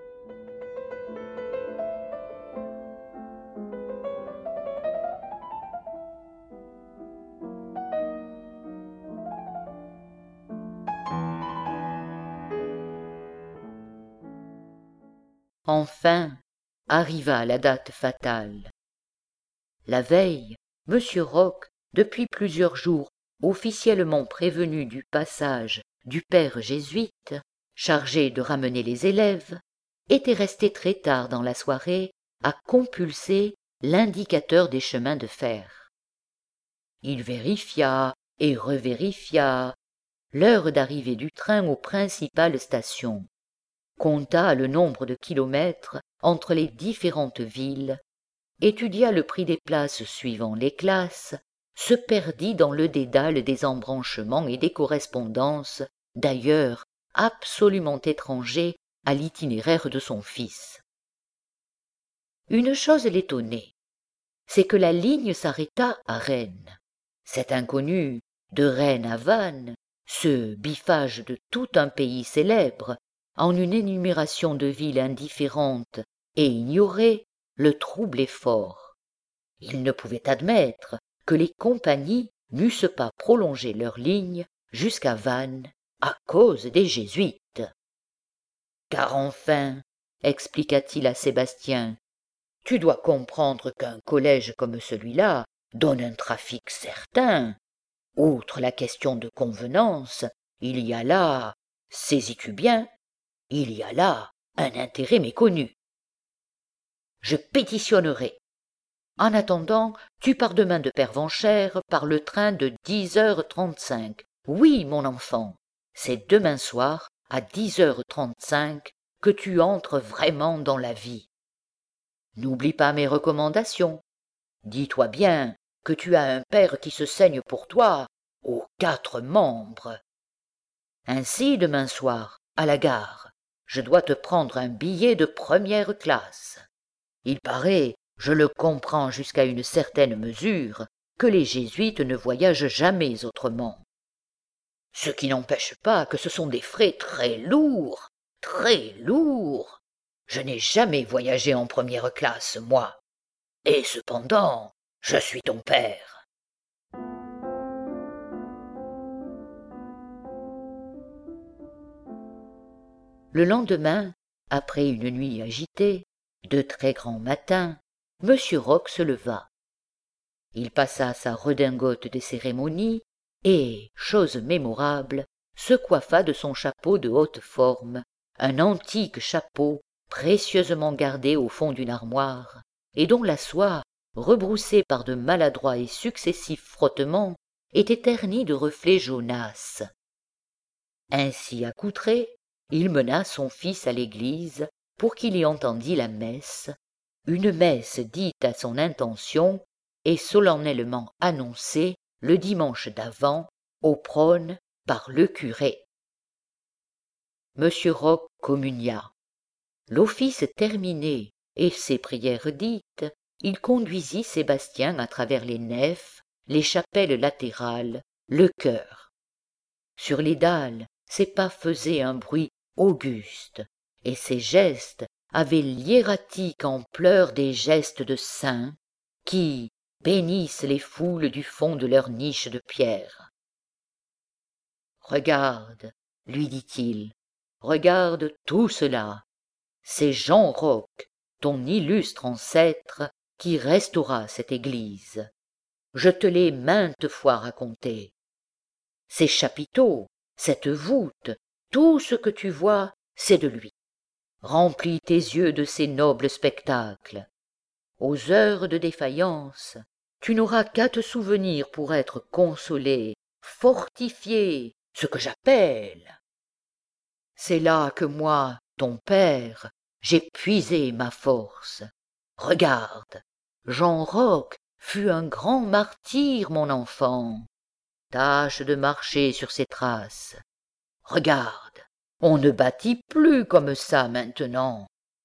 Enfin arriva la date fatale. La veille, M. Roch, depuis plusieurs jours officiellement prévenu du passage du père jésuite, chargé de ramener les élèves, était resté très tard dans la soirée à compulser l'indicateur des chemins de fer. Il vérifia et revérifia l'heure d'arrivée du train aux principales stations, compta le nombre de kilomètres entre les différentes villes, étudia le prix des places suivant les classes, se perdit dans le dédale des embranchements et des correspondances, d'ailleurs absolument étrangers à l'itinéraire de son fils. Une chose l'étonnait, c'est que la ligne s'arrêta à Rennes. Cet inconnu, de Rennes à Vannes, ce biffage de tout un pays célèbre, en une énumération de villes indifférentes et ignorées, le troublait fort. Il ne pouvait admettre que les compagnies n'eussent pas prolongé leur ligne jusqu'à Vannes à cause des jésuites. Car enfin, expliqua-t-il à Sébastien, tu dois comprendre qu'un collège comme celui-là donne un trafic certain. Outre la question de convenance, il y a là, saisis-tu bien, il y a là un intérêt méconnu. Je pétitionnerai. En attendant, tu pars demain de Pervenchères par le train de dix heures trente-cinq. Oui, mon enfant, c'est demain soir à dix heures trente-cinq que tu entres vraiment dans la vie. N'oublie pas mes recommandations. Dis-toi bien que tu as un père qui se saigne pour toi aux quatre membres. Ainsi, demain soir, à la gare, je dois te prendre un billet de première classe. Il paraît, je le comprends jusqu'à une certaine mesure, que les jésuites ne voyagent jamais autrement. Ce qui n'empêche pas que ce sont des frais très lourds, très lourds. Je n'ai jamais voyagé en première classe, moi. Et cependant, je suis ton père. Le lendemain, après une nuit agitée, de très grand matin, M. Roch se leva. Il passa sa redingote des cérémonies et, chose mémorable, se coiffa de son chapeau de haute forme, un antique chapeau précieusement gardé au fond d'une armoire, et dont la soie, rebroussée par de maladroits et successifs frottements, était ternie de reflets jaunâtres. Ainsi accoutré, il mena son fils à l'église pour qu'il y entendît la messe, une messe dite à son intention et solennellement annoncée le dimanche d'avant au prône par le curé. M. Roch communia. L'office terminé et ses prières dites, il conduisit Sébastien à travers les nefs, les chapelles latérales, le chœur. Sur les dalles, ses pas faisaient un bruit auguste, et ses gestes avaient l'hiératique ampleur des gestes de saints qui bénissent les foules du fond de leur niche de pierre. « Regarde, lui dit-il, regarde tout cela, c'est Jean Roch, ton illustre ancêtre, qui restaura cette église. Je te l'ai maintes fois raconté. Ces chapiteaux, cette voûte, tout ce que tu vois, c'est de lui. Remplis tes yeux de ces nobles spectacles. Aux heures de défaillance, tu n'auras qu'à te souvenir pour être consolé, fortifié, ce que j'appelle. C'est là que moi, ton père, j'ai puisé ma force. Regarde, Jean Roch fut un grand martyr, mon enfant. Tâche de marcher sur ses traces. Regarde, on ne bâtit plus comme ça maintenant.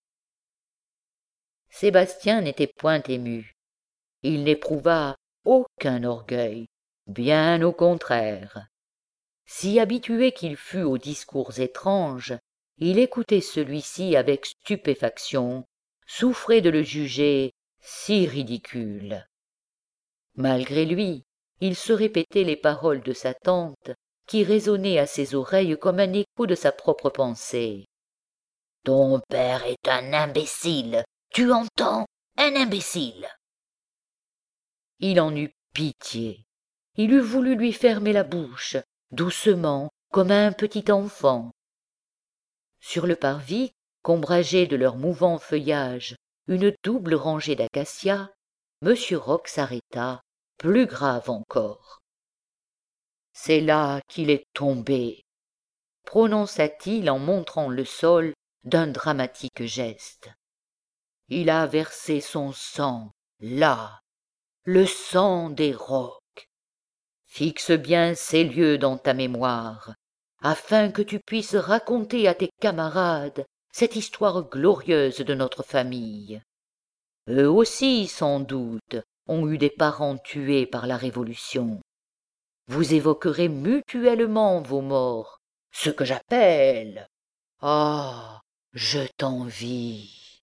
Sébastien n'était point ému. Il n'éprouva aucun orgueil, bien au contraire. Si habitué qu'il fût aux discours étranges, il écoutait celui-ci avec stupéfaction, souffrait de le juger si ridicule. Malgré lui, il se répétait les paroles de sa tante, qui résonnaient à ses oreilles comme un écho de sa propre pensée. « Ton père est un imbécile, tu entends, un imbécile !» Il en eut pitié. Il eût voulu lui fermer la bouche, doucement, comme à un petit enfant. Sur le parvis, qu'ombrageait de leur mouvant feuillage une double rangée d'acacias, Monsieur Roch s'arrêta, plus grave encore. « C'est là qu'il est tombé, » prononça-t-il en montrant le sol d'un dramatique geste. « Il a versé son sang, là, le sang des Roch. Fixe bien ces lieux dans ta mémoire, afin que tu puisses raconter à tes camarades cette histoire glorieuse de notre famille. Eux aussi, sans doute, ont eu des parents tués par la Révolution. Vous évoquerez mutuellement vos morts, ce que j'appelle... Ah, je t'envie.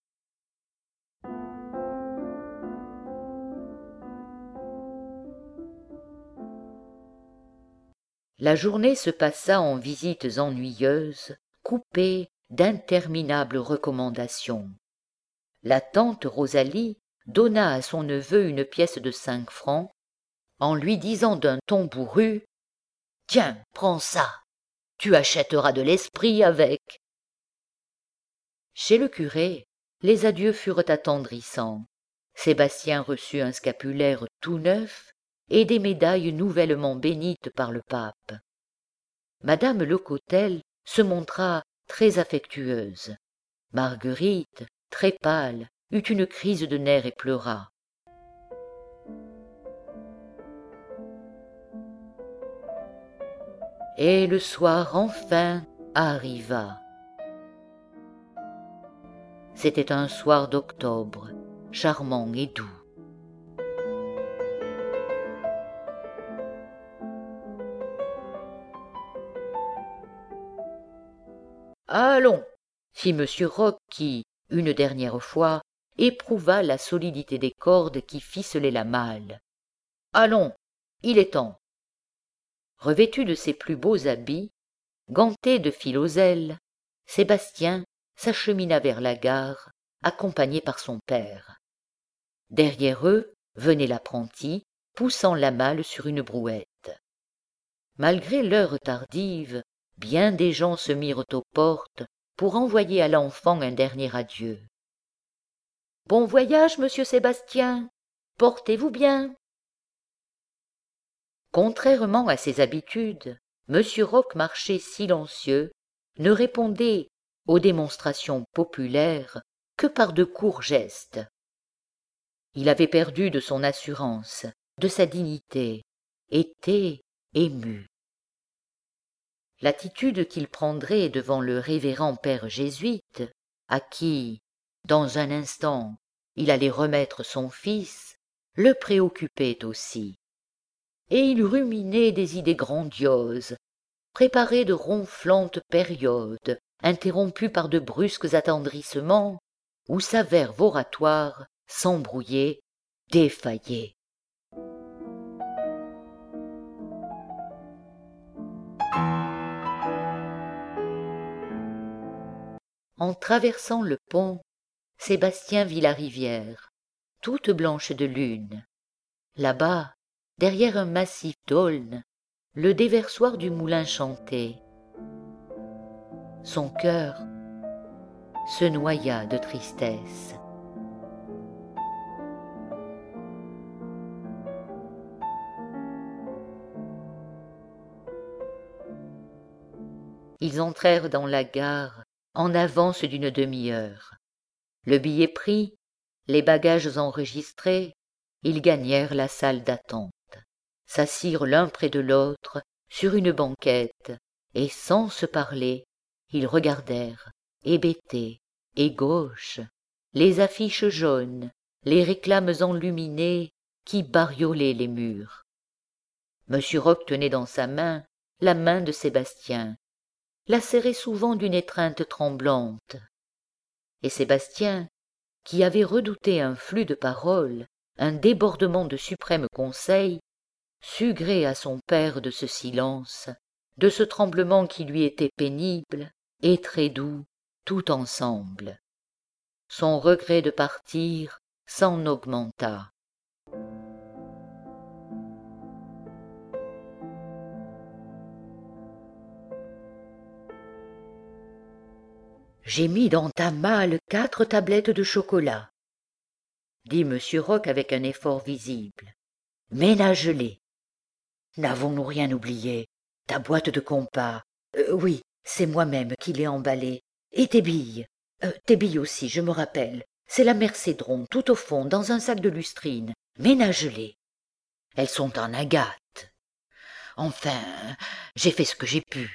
La journée se passa en visites ennuyeuses, coupées d'interminables recommandations. La tante Rosalie donna à son neveu une pièce de cinq francs, en lui disant d'un ton bourru « Tiens, prends ça, tu achèteras de l'esprit avec. » Chez le curé, les adieux furent attendrissants. Sébastien reçut un scapulaire tout neuf et des médailles nouvellement bénites par le pape. Madame Lecotel se montra très affectueuse. Marguerite, très pâle, eut une crise de nerfs et pleura. Et le soir enfin arriva. C'était un soir d'octobre, charmant et doux. « Allons !» fit Monsieur Roch qui, une dernière fois, éprouva la solidité des cordes qui ficelaient la malle. « Allons, il est temps !» Revêtu de ses plus beaux habits, ganté de filoselle, Sébastien s'achemina vers la gare, accompagné par son père. Derrière eux venait l'apprenti, poussant la malle sur une brouette. Malgré l'heure tardive, bien des gens se mirent aux portes pour envoyer à l'enfant un dernier adieu. « Bon voyage, monsieur Sébastien, portez-vous bien !» Contrairement à ses habitudes, Monsieur Roch marchait silencieux, ne répondait aux démonstrations populaires que par de courts gestes. Il avait perdu de son assurance, de sa dignité, était ému. L'attitude qu'il prendrait devant le révérend père jésuite, à qui, dans un instant, il allait remettre son fils, le préoccupait aussi. Et il ruminait des idées grandioses, préparait de ronflantes périodes, interrompues par de brusques attendrissements, où sa verve oratoire s'embrouillait, défaillait. En traversant le pont, Sébastien vit la rivière, toute blanche de lune. Là-bas, derrière un massif d'aulnes, le déversoir du moulin chantait. Son cœur se noya de tristesse. Ils entrèrent dans la gare en avance d'une demi-heure. Le billet pris, les bagages enregistrés, ils gagnèrent la salle d'attente, s'assirent l'un près de l'autre sur une banquette, et sans se parler, ils regardèrent, hébétés et gauches, les affiches jaunes, les réclames enluminées qui bariolaient les murs. Monsieur Roch tenait dans sa main la main de Sébastien, la serrait souvent d'une étreinte tremblante. Et Sébastien, qui avait redouté un flux de paroles, un débordement de suprême conseil, sut gré à son père de ce silence, de ce tremblement qui lui était pénible et très doux tout ensemble. Son regret de partir s'en augmenta. J'ai mis dans ta malle quatre tablettes de chocolat, dit Monsieur Roch avec un effort visible. Ménage-les. N'avons-nous rien oublié? Ta boîte de compas. Euh, oui, c'est moi-même qui l'ai emballée. Et tes billes. Euh, tes billes aussi, je me rappelle. C'est la mère Cédron, tout au fond, dans un sac de lustrine. Ménage-les. Elles sont en agate. Enfin, j'ai fait ce que j'ai pu.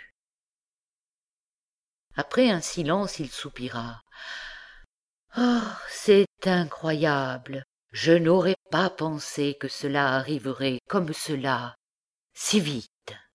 Après un silence, il soupira. Oh, c'est incroyable. Je n'aurais pas pensé que cela arriverait comme cela, si vite.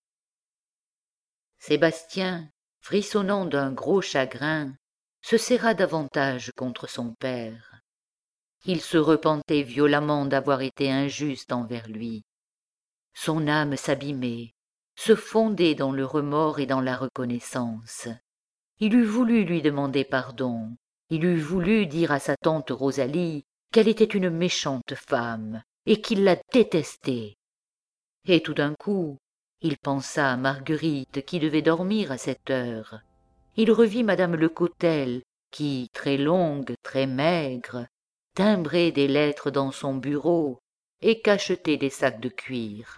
Sébastien, frissonnant d'un gros chagrin, se serra davantage contre son père. Il se repentait violemment d'avoir été injuste envers lui. Son âme s'abîmait, se fondait dans le remords et dans la reconnaissance. Il eût voulu lui demander pardon, il eût voulu dire à sa tante Rosalie qu'elle était une méchante femme et qu'il la détestait. Et tout d'un coup, il pensa à Marguerite qui devait dormir à cette heure. Il revit madame Lecotel qui, très longue, très maigre, timbrait des lettres dans son bureau et cachetait des sacs de cuir.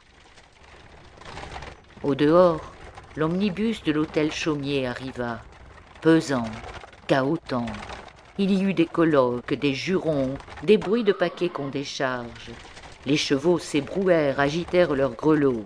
Au dehors, l'omnibus de l'hôtel Chaumier arriva, pesant, cahotant. Il y eut des colloques, des jurons, des bruits de paquets qu'on décharge. Les chevaux s'ébrouèrent, agitèrent leurs grelots.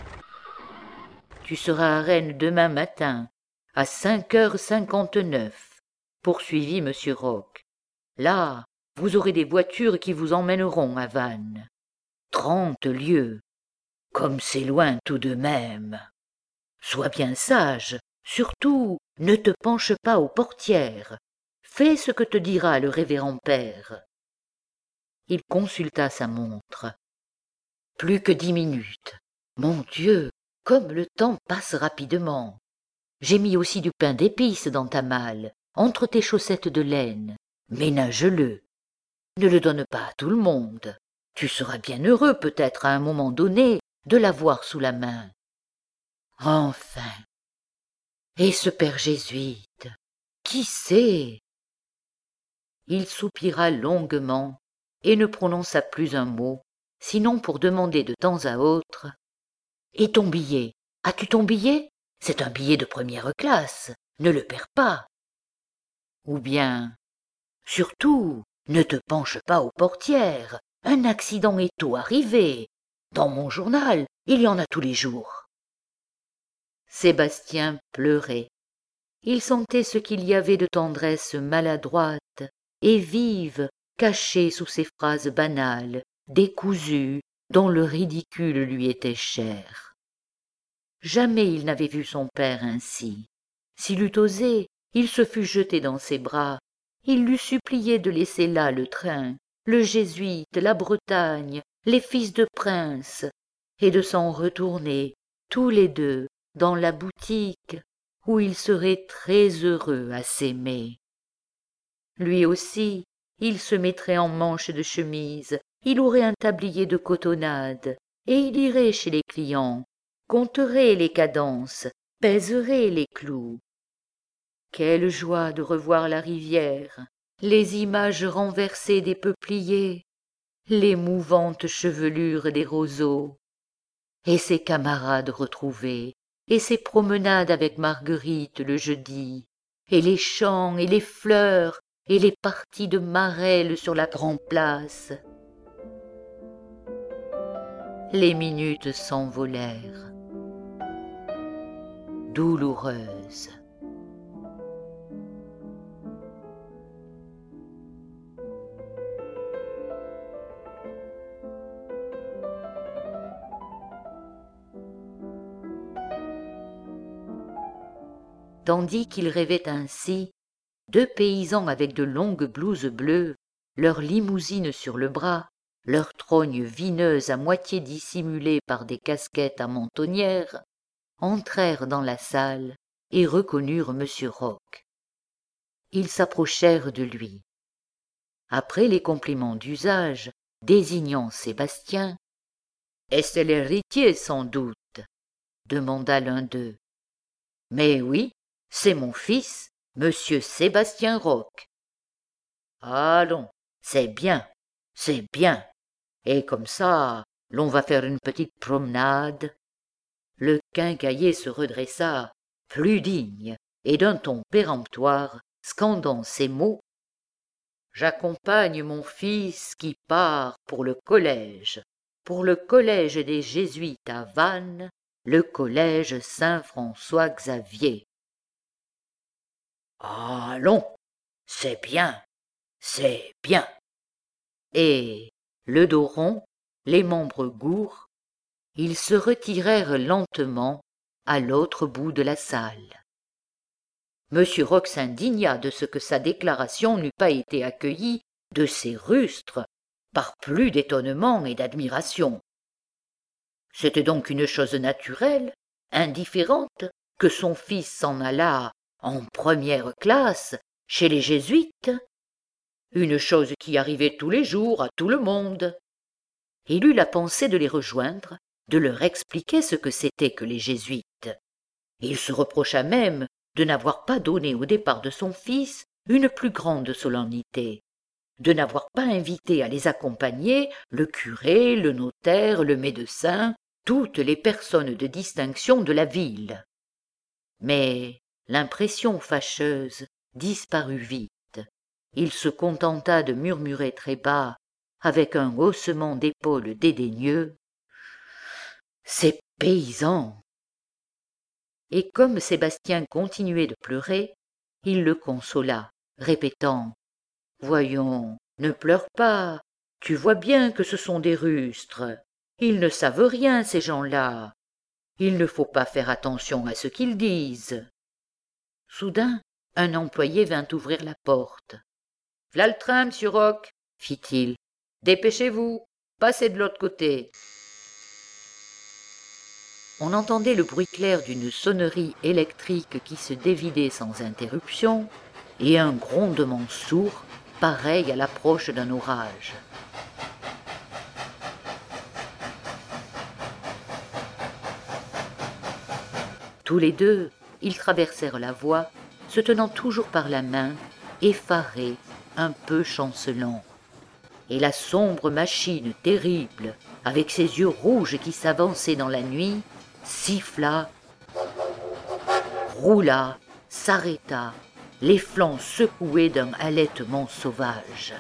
« Tu seras à Rennes demain matin, à cinq heures cinquante-neuf, poursuivit Monsieur Roch. Là, vous aurez des voitures qui vous emmèneront à Vannes. Trente lieues. Comme c'est loin tout de même. Sois bien sage, surtout ne te penche pas aux portières. Fais ce que te dira le révérend père. Il consulta sa montre. Plus que dix minutes. Mon Dieu, comme le temps passe rapidement. J'ai mis aussi du pain d'épices dans ta malle, entre tes chaussettes de laine. Ménage-le. Ne le donne pas à tout le monde. Tu seras bien heureux peut-être à un moment donné de l'avoir sous la main. Enfin. Et ce père jésuite, qui sait? Il soupira longuement et ne prononça plus un mot, sinon pour demander de temps à autre « Et ton billet? As-tu ton billet? C'est un billet de première classe, ne le perds pas. » Ou bien « Surtout, ne te penche pas aux portières, un accident est tôt arrivé. Dans mon journal, il y en a tous les jours. » Sébastien pleurait. Il sentait ce qu'il y avait de tendresse maladroite et vive cachée sous ces phrases banales, décousues, dont le ridicule lui était cher. Jamais il n'avait vu son père ainsi. S'il eût osé, il se fût jeté dans ses bras, il l'eût supplié de laisser là le train, le jésuite, la Bretagne, les fils de princes, et de s'en retourner, tous les deux, dans la boutique, où ils seraient très heureux à s'aimer. Lui aussi, il se mettrait en manche de chemise, il aurait un tablier de cotonnade, et il irait chez les clients, compterait les cadences, pèserait les clous. Quelle joie de revoir la rivière, les images renversées des peupliers, les mouvantes chevelures des roseaux, et ses camarades retrouvés, et ses promenades avec Marguerite le jeudi, et les champs et les fleurs, et les parties de marelles sur la grand-place. Les minutes s'envolèrent, douloureuses. Tandis qu'il rêvait ainsi, deux paysans avec de longues blouses bleues, leurs limousines sur le bras, leurs trognes vineuses à moitié dissimulées par des casquettes à mentonnières, entrèrent dans la salle et reconnurent monsieur Roch. Ils s'approchèrent de lui. Après les compliments d'usage, désignant Sébastien, « Est-ce l'héritier, sans doute ?» demanda l'un d'eux. « Mais oui, c'est mon fils, monsieur Sébastien Roch. »« Allons, c'est bien, c'est bien. Et comme ça, l'on va faire une petite promenade. » Le quincaillier se redressa, plus digne, et d'un ton péremptoire, scandant ces mots. « J'accompagne mon fils qui part pour le collège, pour le collège des Jésuites à Vannes, le collège Saint-François-Xavier. »« Allons, c'est bien, c'est bien. » Et, le dos rond, les membres gourds, ils se retirèrent lentement à l'autre bout de la salle. Monsieur Roch s'indigna de ce que sa déclaration n'eût pas été accueillie de ses rustres par plus d'étonnement et d'admiration. C'était donc une chose naturelle, indifférente, que son fils s'en allât en première classe chez les jésuites, une chose qui arrivait tous les jours à tout le monde. Il eut la pensée de les rejoindre, de leur expliquer ce que c'était que les jésuites. Il se reprocha même de n'avoir pas donné au départ de son fils une plus grande solennité, de n'avoir pas invité à les accompagner le curé, le notaire, le médecin, toutes les personnes de distinction de la ville. Mais l'impression fâcheuse disparut vite. Il se contenta de murmurer très bas, avec un haussement d'épaules dédaigneux, « Ces paysans !» Et comme Sébastien continuait de pleurer, il le consola, répétant « Voyons, ne pleure pas, tu vois bien que ce sont des rustres, ils ne savent rien, ces gens-là, il ne faut pas faire attention à ce qu'ils disent. » Soudain, un employé vint ouvrir la porte. « V'là le train, monsieur Roch, » fit-il. « Dépêchez-vous, passez de l'autre côté. » On entendait le bruit clair d'une sonnerie électrique qui se dévidait sans interruption, et un grondement sourd, pareil à l'approche d'un orage. Tous les deux, ils traversèrent la voie, se tenant toujours par la main, effarés, un peu chancelants. Et la sombre machine terrible, avec ses yeux rouges qui s'avançaient dans la nuit, siffla, roula, s'arrêta, les flancs secoués d'un halètement sauvage.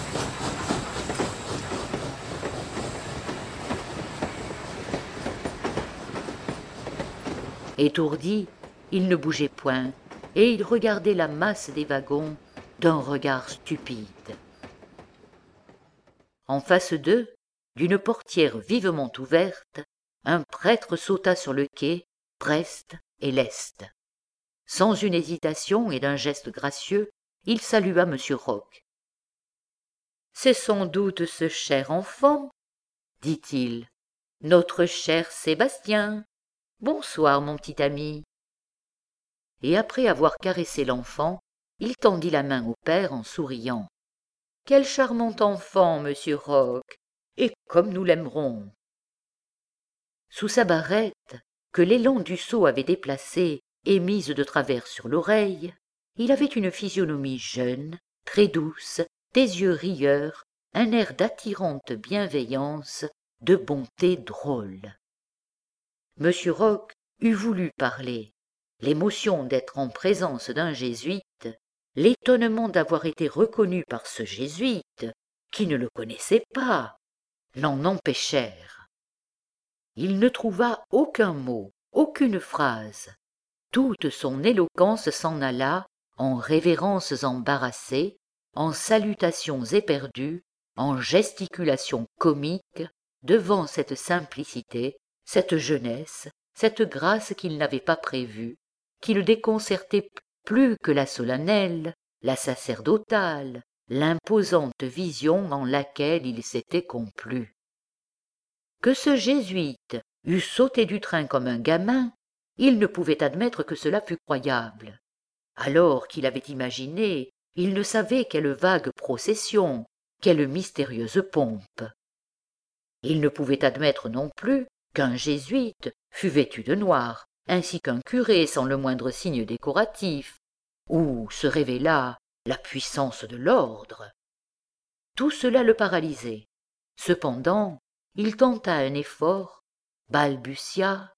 Étourdi, il ne bougeait point, et il regardait la masse des wagons d'un regard stupide. En face d'eux, d'une portière vivement ouverte, un prêtre sauta sur le quai, preste et leste. Sans une hésitation et d'un geste gracieux, il salua monsieur Roch. « C'est sans doute ce cher enfant, dit-il, notre cher Sébastien. Bonsoir, mon petit ami. » Et après avoir caressé l'enfant, il tendit la main au père en souriant. « Quel charmant enfant, monsieur Roch, et comme nous l'aimerons !» Sous sa barrette, que l'élan du seau avait déplacée et mise de travers sur l'oreille, il avait une physionomie jeune, très douce, des yeux rieurs, un air d'attirante bienveillance, de bonté drôle. Monsieur Roch eût voulu parler. L'émotion d'être en présence d'un jésuite, l'étonnement d'avoir été reconnu par ce jésuite, qui ne le connaissait pas, l'en empêchèrent. Il ne trouva aucun mot, aucune phrase. Toute son éloquence s'en alla en révérences embarrassées, en salutations éperdues, en gesticulations comiques, devant cette simplicité, cette jeunesse, cette grâce qu'il n'avait pas prévue, qui le déconcertait plus que la solennelle, la sacerdotale, l'imposante vision dans laquelle il s'était complu. Que ce jésuite eût sauté du train comme un gamin, il ne pouvait admettre que cela fût croyable. Alors qu'il avait imaginé, il ne savait quelle vague procession, quelle mystérieuse pompe. Il ne pouvait admettre non plus qu'un jésuite fût vêtu de noir, ainsi qu'un curé sans le moindre signe décoratif, où se révéla la puissance de l'ordre. Tout cela le paralysait. Cependant, il tenta un effort, balbutia.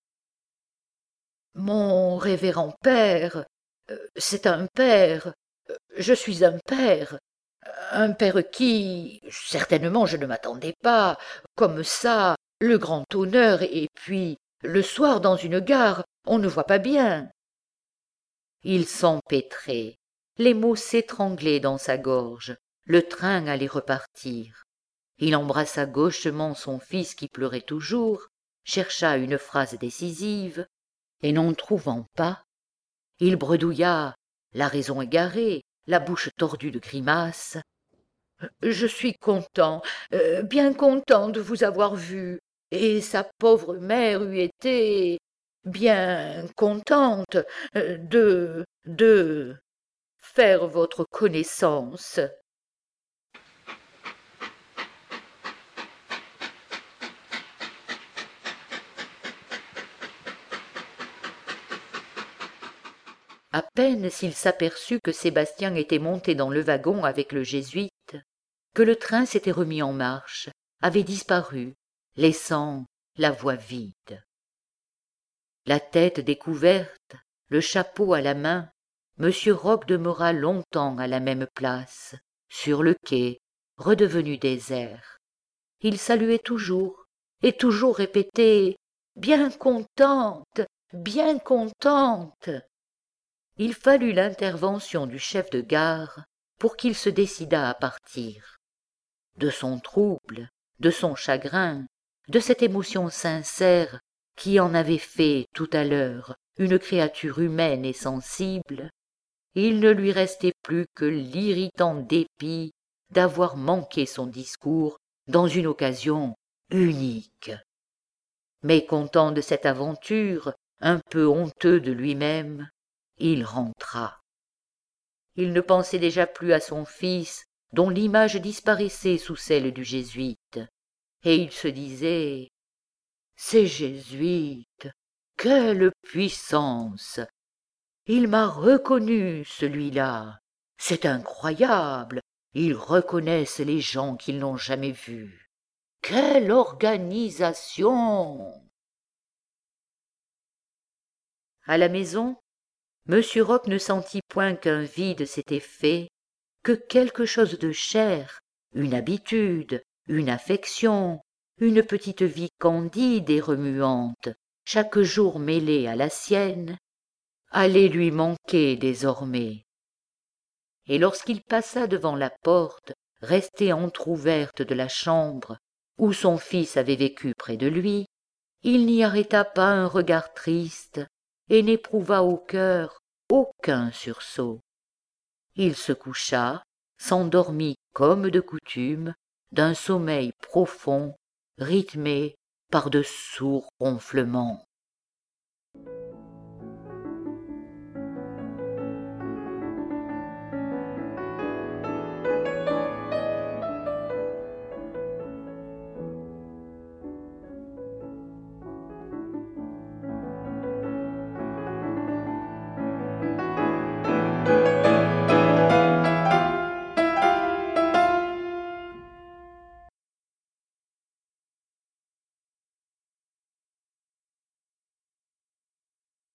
« Mon révérend père, c'est un père, je suis un père, un père qui, certainement je ne m'attendais pas, comme ça, le grand honneur, et puis, le soir dans une gare, on ne voit pas bien. » Il s'empêtrait, les mots s'étranglaient dans sa gorge, le train allait repartir. Il embrassa gauchement son fils qui pleurait toujours, chercha une phrase décisive, et n'en trouvant pas, il bredouilla, la raison égarée, la bouche tordue de grimaces. « Je suis content, euh, bien content de vous avoir vu, et sa pauvre mère eût été bien contente euh, de... de... faire votre connaissance. » À peine s'il s'aperçut que Sébastien était monté dans le wagon avec le jésuite, que le train s'était remis en marche, avait disparu, laissant la voie vide. La tête découverte, le chapeau à la main, Monsieur Roch demeura longtemps à la même place, sur le quai, redevenu désert. Il saluait toujours, et toujours répétait « Bien contente, bien contente !» Il fallut l'intervention du chef de gare pour qu'il se décidât à partir. De son trouble, de son chagrin, de cette émotion sincère qui en avait fait tout à l'heure une créature humaine et sensible, il ne lui restait plus que l'irritant dépit d'avoir manqué son discours dans une occasion unique. Mécontent de cette aventure, un peu honteux de lui-même, il rentra. Il ne pensait déjà plus à son fils, dont l'image disparaissait sous celle du jésuite, et il se disait « Ces jésuites, quelle puissance! Il m'a reconnu, celui-là. C'est incroyable, ils reconnaissent les gens qu'ils n'ont jamais vus. Quelle organisation !» À la maison, Monsieur Roch ne sentit point qu'un vide s'était fait, que quelque chose de cher, une habitude, une affection, une petite vie candide et remuante, chaque jour mêlée à la sienne, allait lui manquer désormais. Et lorsqu'il passa devant la porte, restée entr'ouverte de la chambre, où son fils avait vécu près de lui, il n'y arrêta pas un regard triste, et n'éprouva au cœur aucun sursaut. Il se coucha, s'endormit comme de coutume, d'un sommeil profond, rythmé par de sourds ronflements.